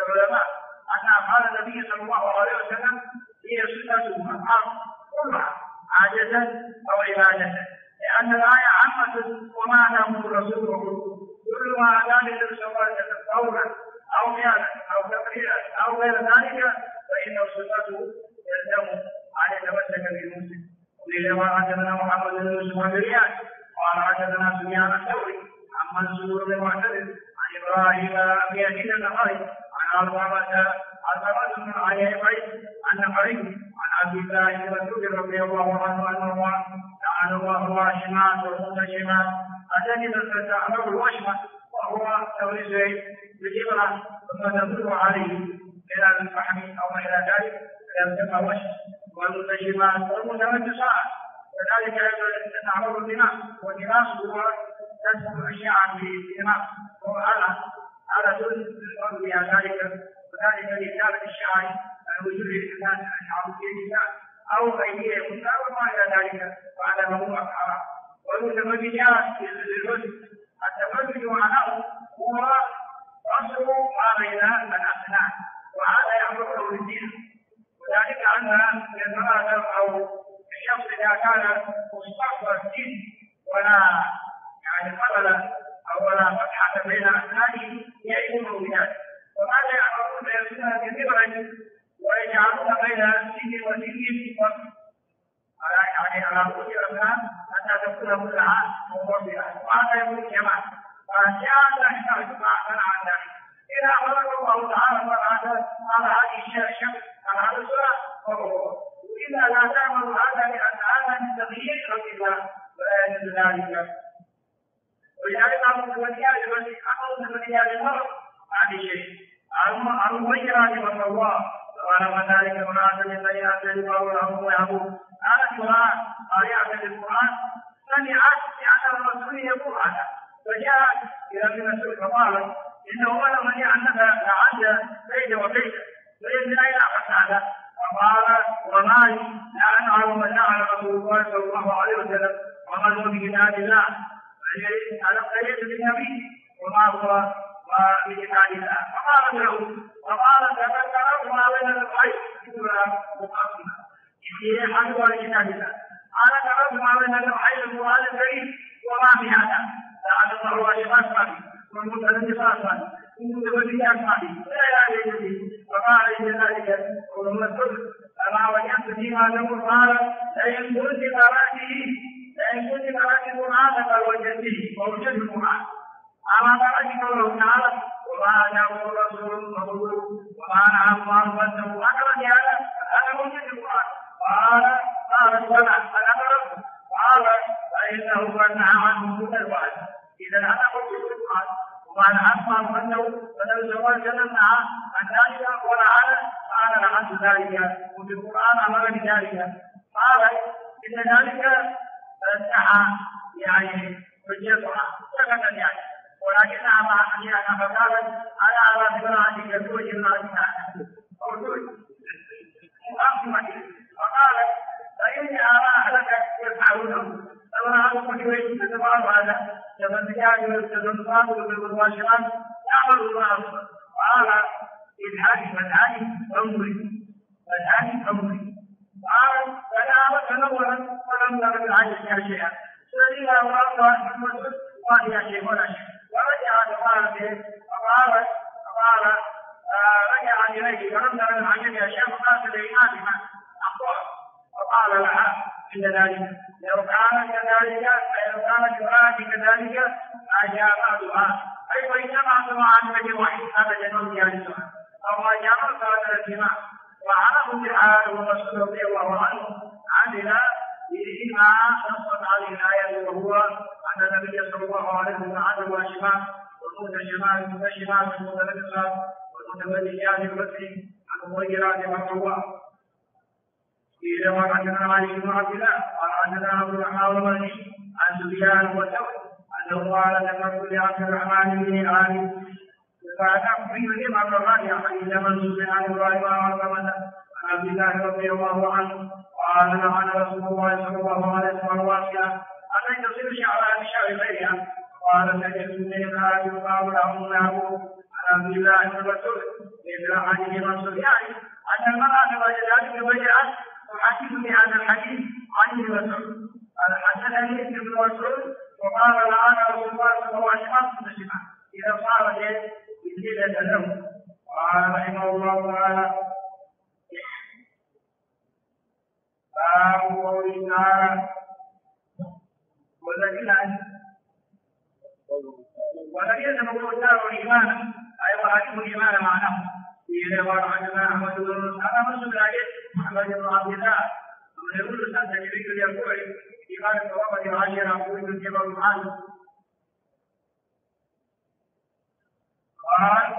أن أفعال النبي صلى الله عليه وسلم هي سنة أفعال كلها عادة أو عبادة، لأن الآية عامة: وما آتاكم الرسول فخذوه. كل ما آتاني النبي صلى الله عليه وسلم قولا أو فعلا أو تقريرا أو غير ذلك فإنه سنته يلزم أن يتمسك بالمسلم. وإذا حدثنا محمد بن يوسف بن رياض قال حدثنا سفيان الثوري عن منصور بن معتمر عن إبراهيم بن يزيد النخعي عن عن بن عن عبد الله بن مسعود رضي الله عنه أنه لعن الله الواشمات والمنتشمات التي تستعمل الوشمة وهو توريث بالإبرة ثم تدل عليه إلى الفحم أو إلى ذلك فيسمى وشم، والمنتشمات والمتمسحات وذلك تستعمل الدماء، والدماء هو تسمى الأشياء بالدماء، على سنة الفرد بها ذلك، وذلك لإزالة الشعر وجود الإنسان أشعر بالنساء أو أيديهم وما إلى ذلك، وعلى موضوع حرام. والمتمججات للوجه التفرج معناه هو أصل ما بين الأسنان، وهذا يعرفه بالدين، وذلك أن المرأة أو الشخص إذا كان مستقبل الدين ولا خلل أو ولا فتحة بين أسنانه يعيبه بذلك، وماذا يعملون بأسنان كبيرة ويجعلون بين سن وسن على رؤوس الأسنان حتى تكون كلها موضوعها، وهذا يكون جماعة. فجاء لا يحتاج معنا عن ذلك. إذا أمر الله تعالى على هذه الشمس على هذا الصلاة فهو، وإذا لا تعمل هذا لأن هذا من تغيير خلق الله ولا يجوز ذلك. ولذلك أمر المنيات المرء هذه شيء المغيرات من الله ولما ذلك مناسب الذي أتى الله له ويهبه. هذا القرآن آيات القرآن سمعت لأن الرسول يقول هذا، فجاءت إلى ابن مسعود فقالت: إنه بلغني أنك لعل بيت وبيت فإذن إلى هذا. فقال: وما لي لا أفعل ما فعل رسول الله صلى الله عليه وسلم وما هو بكتاب الله، على قرية بالنبي وما هو بكتاب الله. فقالت له: تذكرت ما بين الحي كلها مقسمة إني حمد لكتاب الله. قال: تذكرت ما بين الحي القرآن الكريم وما في هذا، لعل الله واشفاق والمتنفسات والمتبديات لا يعلم. فقال: إن ذلك هو المسؤول فما وجدت فيما تقول. قال: لئن كنت قرأت القرآن فوجدته ووجدت القرآن. أما قرأت قوله تعالى: وما آتاكم الرسول فخذوه وما نهاكم عنه فانتهوا. أنا وجدت القرآن. قال: ولا أنا قال: فإنه قد نهى عنه كل الوعد. إذا أنا وجدت القرآن وما نهاكم عنه فانتهوا، فلو سوى جنبنا عن ذلك ولعل قال: لعنت ذلك وفي القرآن أمر بذلك. قال: إن ذلك انتهى حجتها سكتا ولكنها مع حديثها فقالت: أنا على فراشك توجه رأسها أو توجه فقالت: فإني أرى أهلك يفعلونه. فأنا كيف تتبعوا هذا لمن تجاهل التزمات بالمباشرات يعمل الله. قال: اذهبي فانظري. قال: فذهبت تنورا ولم تر بالعجل شيئا. سئل الله عن المسجد قال: يا شيخ ولا شيء. ورجع فقال: رجع إليه فلم تر بالعجل يا شيخ قال: لإيمانها أخطأ. فقال لها: إن ذلك لو كان كذلك أجابتها، أي وإنما سمع عن الوحي هذا جنون جالسها أو أجابت هذا الجماع. وعنه بالحال والرسول رضي الله عنه عمل أن النبي صلى الله عليه وسلم عدل وشمال والمتشمال المتشمال المتنبسات والمتبديات البدر عن المغيرات والرواه. قيل وحدثنا علي بن عبد الله قال حدثنا عبد الرحمن بن عن سفيان وثور انه قال ذكرت لعبد الرحمن بن عامر فاتاه في الامام الرابع حديث منصور عن ابراهيم وعن عبد الله رضي الله عنه قال لعن رسول الله صلى الله عليه وسلم واسعا ان تصل شعرها بشعر غيرها قال سجدت من امراه يقال لهم له عن عبد الله بن مسعود مثل حديث منصور يعني ان المراه وجدت بوجهها تحدث بهذا الحديث عن ابن مسعود قال حدثني ابن مسعود وقال لعن رسول الله صلى الله عليه وسلم اذا صار جديدة له. قال رحمه الله تعالى باب قوله تعالى والذين يتبعون الدار الايمان اي وهاجموا الايمان معناه في روايه حدثنا احمد بن مسعود محمد بن عبد الله ومن يقول سنه جبريل اليقول ايمان الثواب العاشره اقول ابن جبل معاذ قال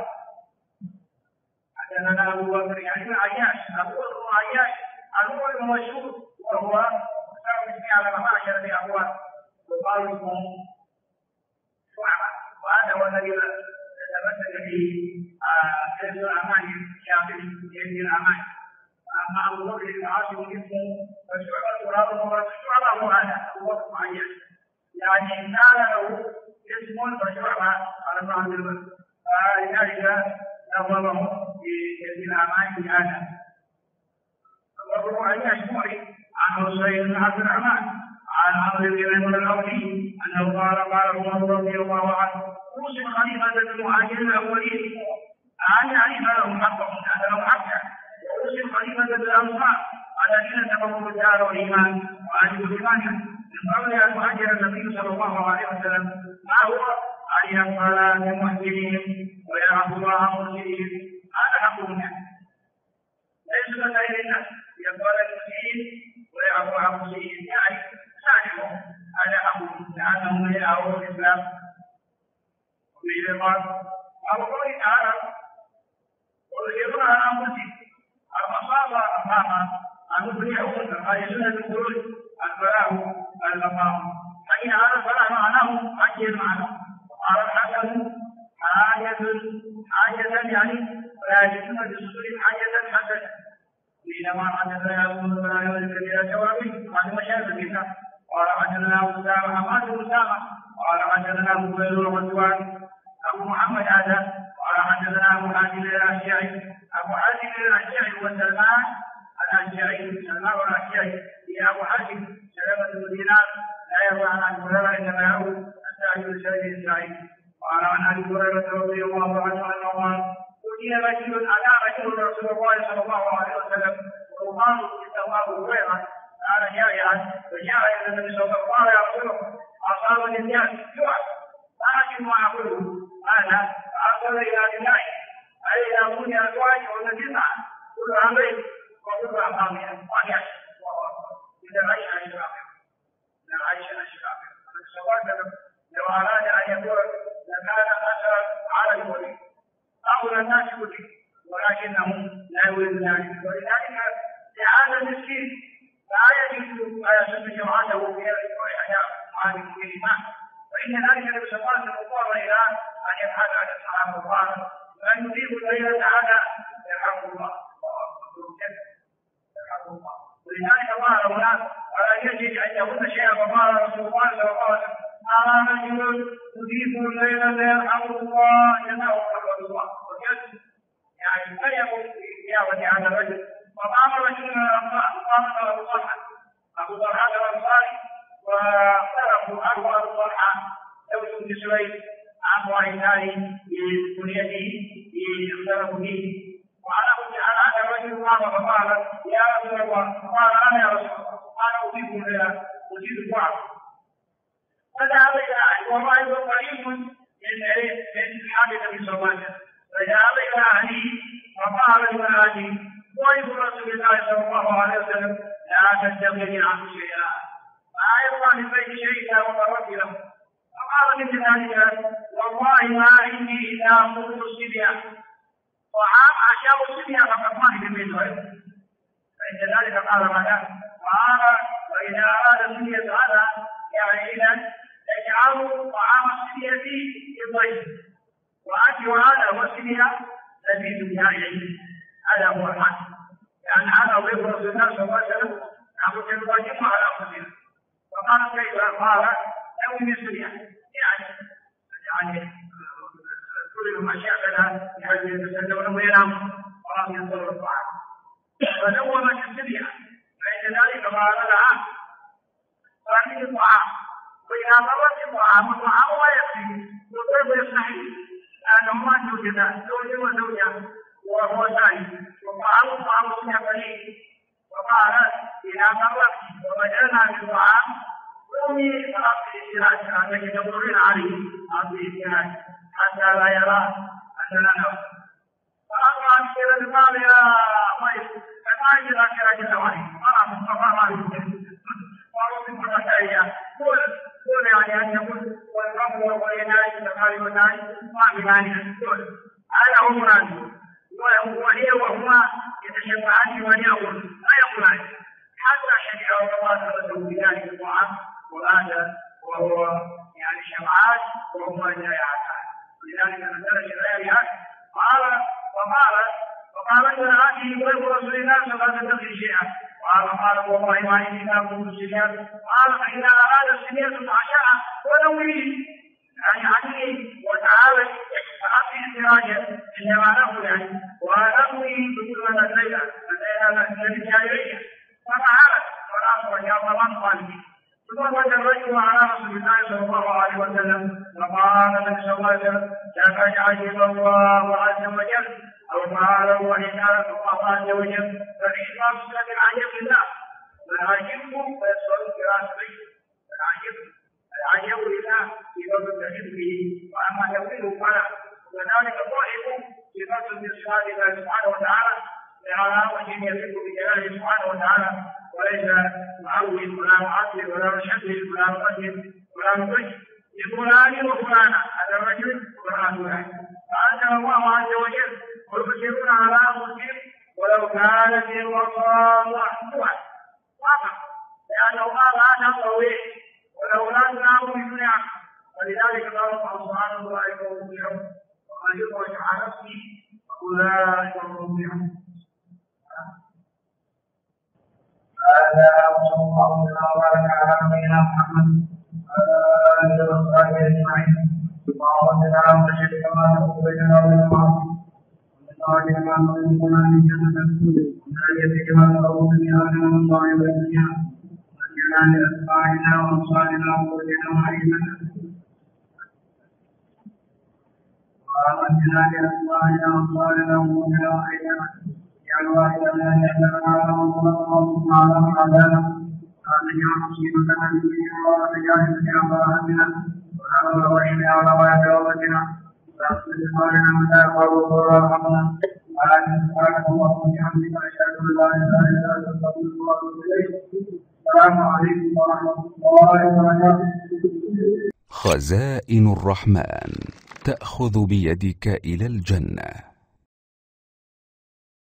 حدثنا ابو بكر يعني بن عياش ابو بكر عياش الاول المشهور وهو مستوى اسمه على معاشر الابواب وقال اسمه شعبه وهذا هو الذي تمسك به حفظ الامان الشافعي في الامان. اما ابو بكر العاصم اسمه وشعبه ترابه وشعبه هو هذا ابو بكر عياش يعني كان له اسم وشعبه على بعض الوقت فلذلك نظره في الامان في هذا. وابو عياش مري عن حسين بن عبد الرحمن عن عمرو بن ميمون الاودي انه قال عمر رضي الله عنه اوصي خليفه المهاجرين الاولين ان يعرف لهم حقهم هذا لهم حقا واوصي خليفه الانصار الذين تبعوا الدار والايمان واجبوا ايمانهم من قبل ان يهاجر النبي صلى الله عليه وسلم ما هو ان يقبل لمحسنين ويعبد الله محسنين هذا حقهم ليس كغير الناس يقبل المسلمين ويعبد عن المسلمين يعني سالمهم هذا حقهم لانهم يدعون الاسلام. وفي قال او قوله تعالى ويقولون عن انفسهم المصابه امامها ان يفلحون اي سنه الخروج الفلاح المقام فان هذا الفلاح معناه اجل معناه قال الحسن حاجة يعني ولا يجدون بصدور حاجة حسنة بينما حدثنا أبو بكر الكبير جوابي عن مشايخ الكتاب قال حدثنا أسامة حماد بن أسامة قال حدثنا أبو بكر الغزواني أبو محمد هذا قال حدثنا أبو حاتم الأشجعي أبو حاتم الأشجعي وسلمان الأشجعي سلمان الأشجعي هي أبو حاتم سلمة بن دينار لا يروى عن أبي هريرة إنما يروي السعيد بن سعيد السعيد. قال عن ابي هريره رضي الله عنه انه قال اوتي رجل على رسول الله صلى الله عليه وسلم وقال له ابو هريره قال جائعا فجاء الى النبي صلى الله عليه وسلم قال يا رسول الله اصابني الناس جوع لكن ما اقوله انا فاقول الى الله اي اذا كنت ازواج والنساء كلها بيت وكلها قاميه وهي اذا عيش اشرافه اذا عيش اشرافه لو اراد ان يقول لكان اثرا على الولي اولى الناس كلهم ولكنهم لا يريدون ذلك ولذلك لهذا المسكين لا يجوز ان يسد جماعته في احياء هذه الايمان فان ذلك النبي صلى الله عليه وسلم اضطر الى ان يبحث عن الصحابه وقال من يريد الليله هذا يرحمه الله ولذلك قال هناك ولا يجد عندهن شيئا فقال رسول الله صلى الله عليه وسلم رجل يضيف الليل يرحمه الله يدعو رحمه الله وجد يعني لا يقول بإجابة هذا الرجل فقام رجل من الأنصار قام أبو طلحة الأنصاري واختلفوا أبو طلحة زوج بن سويد عن وعيدان بكنيته اختلفوا فيه وعلى كل حال هذا الرجل قام فقال يا رسول الله قال أنا يا رسول الله قال أضيف الليل أزيد الدعاء فذهب إلى أهله وهو قريب من حال النبي صلى الله عليه وسلم فذهب إلى أهله فقال لمراته ضيف رسول الله صلى الله عليه وسلم لا تتخذي عنه شيئا ما يبقى من بيت شيء لا وقرت له مثل ذلك والله ما عندي إلا قوت الصبيان طعام أشياء الصبيان فقط ما هي من غيره. فإن ذلك قال ماذا؟ قال وإذا أراد الصبية هذا يعني إذا يجعل طعام الصبية في الضيف وأكل هذا هو الصبية لذيذ جائع. هذا هو الحال. يعني هذا هو يبرز الناس صلى الله عليه وسلم أبو تنواجم على أنفسنا. فقال كيف؟ قال لو من الصبية يعني كل ما شاء يعني يتسلمون وينام ولم ينظروا الطعام فنومت الصبية. فإن ذلك قال لها فأعطيه الطعام وإذا مرت الطعام لا يكفي والضيف يستحي أنه ما توجد زوج وزوجة وهو ثاني والطعام الصبية قليل. وقال إذا مرت ووجدنا بالطعام قومي فأعطي الشراك أنك تمرين عليه أعطي الشراك حتى لا يرى أننا نوم. فأقرأ بكذا قال يا ضيف فما يجب شراك الأولي أرى مصطفى ما يمكن قالوا من فتايا قل يعني أن يقول والرب والإناء التقالي والناي ما بمانع قل هذا هو مراد وهي وهما يتشبهان وأن يقول لا يقولان حتى شجع الله رسول بذلك الطعام وهذا وهو يعني شمعات وهو جائعتان. ولذلك نزل شرائعها وقال ان هذه ضيف رسول الله صلى الله عليه وسلم شيئا قال والله ما عندي الا قوت الصبيان. قال فاذا اراد الصبية العشاء ولو يعني عني وتعالى فاعطي السراج انما له يعني ونقضي بكل ما لدينا للجاهليه فتعالت وناصر يا الله صالحين. ثم وجد الرجل على رسول الله صلى الله عليه وسلم فقال النبي صلى الله عليه وسلم لقد عجب الله عز وجل او قال وان كان الله عز وجل ففي فاصله العجب الله فالعجب فيصل كراس بيت العجب لله في وقت العجب به واما توحيده فلا. وذلك ضائق صفات الاتصال الله سبحانه وتعالى على وجه يليق بجلاله سبحانه وتعالى وليس معول ولا معطل ولا مشبه ولا مقدم ولا مبشر لفلان وفلانة. هذا الرجل وفلان فلان فأنزل الله عز وجل ويبشرون على مسلم ولو كانت الوصال محمولا واضح لأنه قال هذا طويل ولو لا تنام بدنيا. ولذلك قال الله سبحانه وتعالى ومن يخرج على نفسه فأولئك هم المفلحون. هذا وصلى الله وبارك على نبينا محمد وعلى اله وصحبه اجمعين. اللهم صل على محمد كما تقول بيننا وبين المعاصي ومن طاعتك ما تبلغنا من جنتك ومن اليقين ما تقول به علينا مصائب الدنيا واجعلنا لاسماعنا وابصارنا وقوتنا معيننا وامتنا لاسماعنا وابصارنا وقوتنا معيننا يا واحد لا يحزن على وانصرنا على من عادانا هذه مصيبتنا في الدنيا ورجائنا في اموالنا ونعوذ بك على ما يتوبتنا واغفر لنا من لا يخافك وارحمنا ولكن سبحانك اللهم وبحمدك اشهد ان لا اله الا انت استغفرك واتوب اليك. السلام عليكم ورحمه الله وبركاته. خزائن الرحمن تأخذ بيدك إلى الجنة.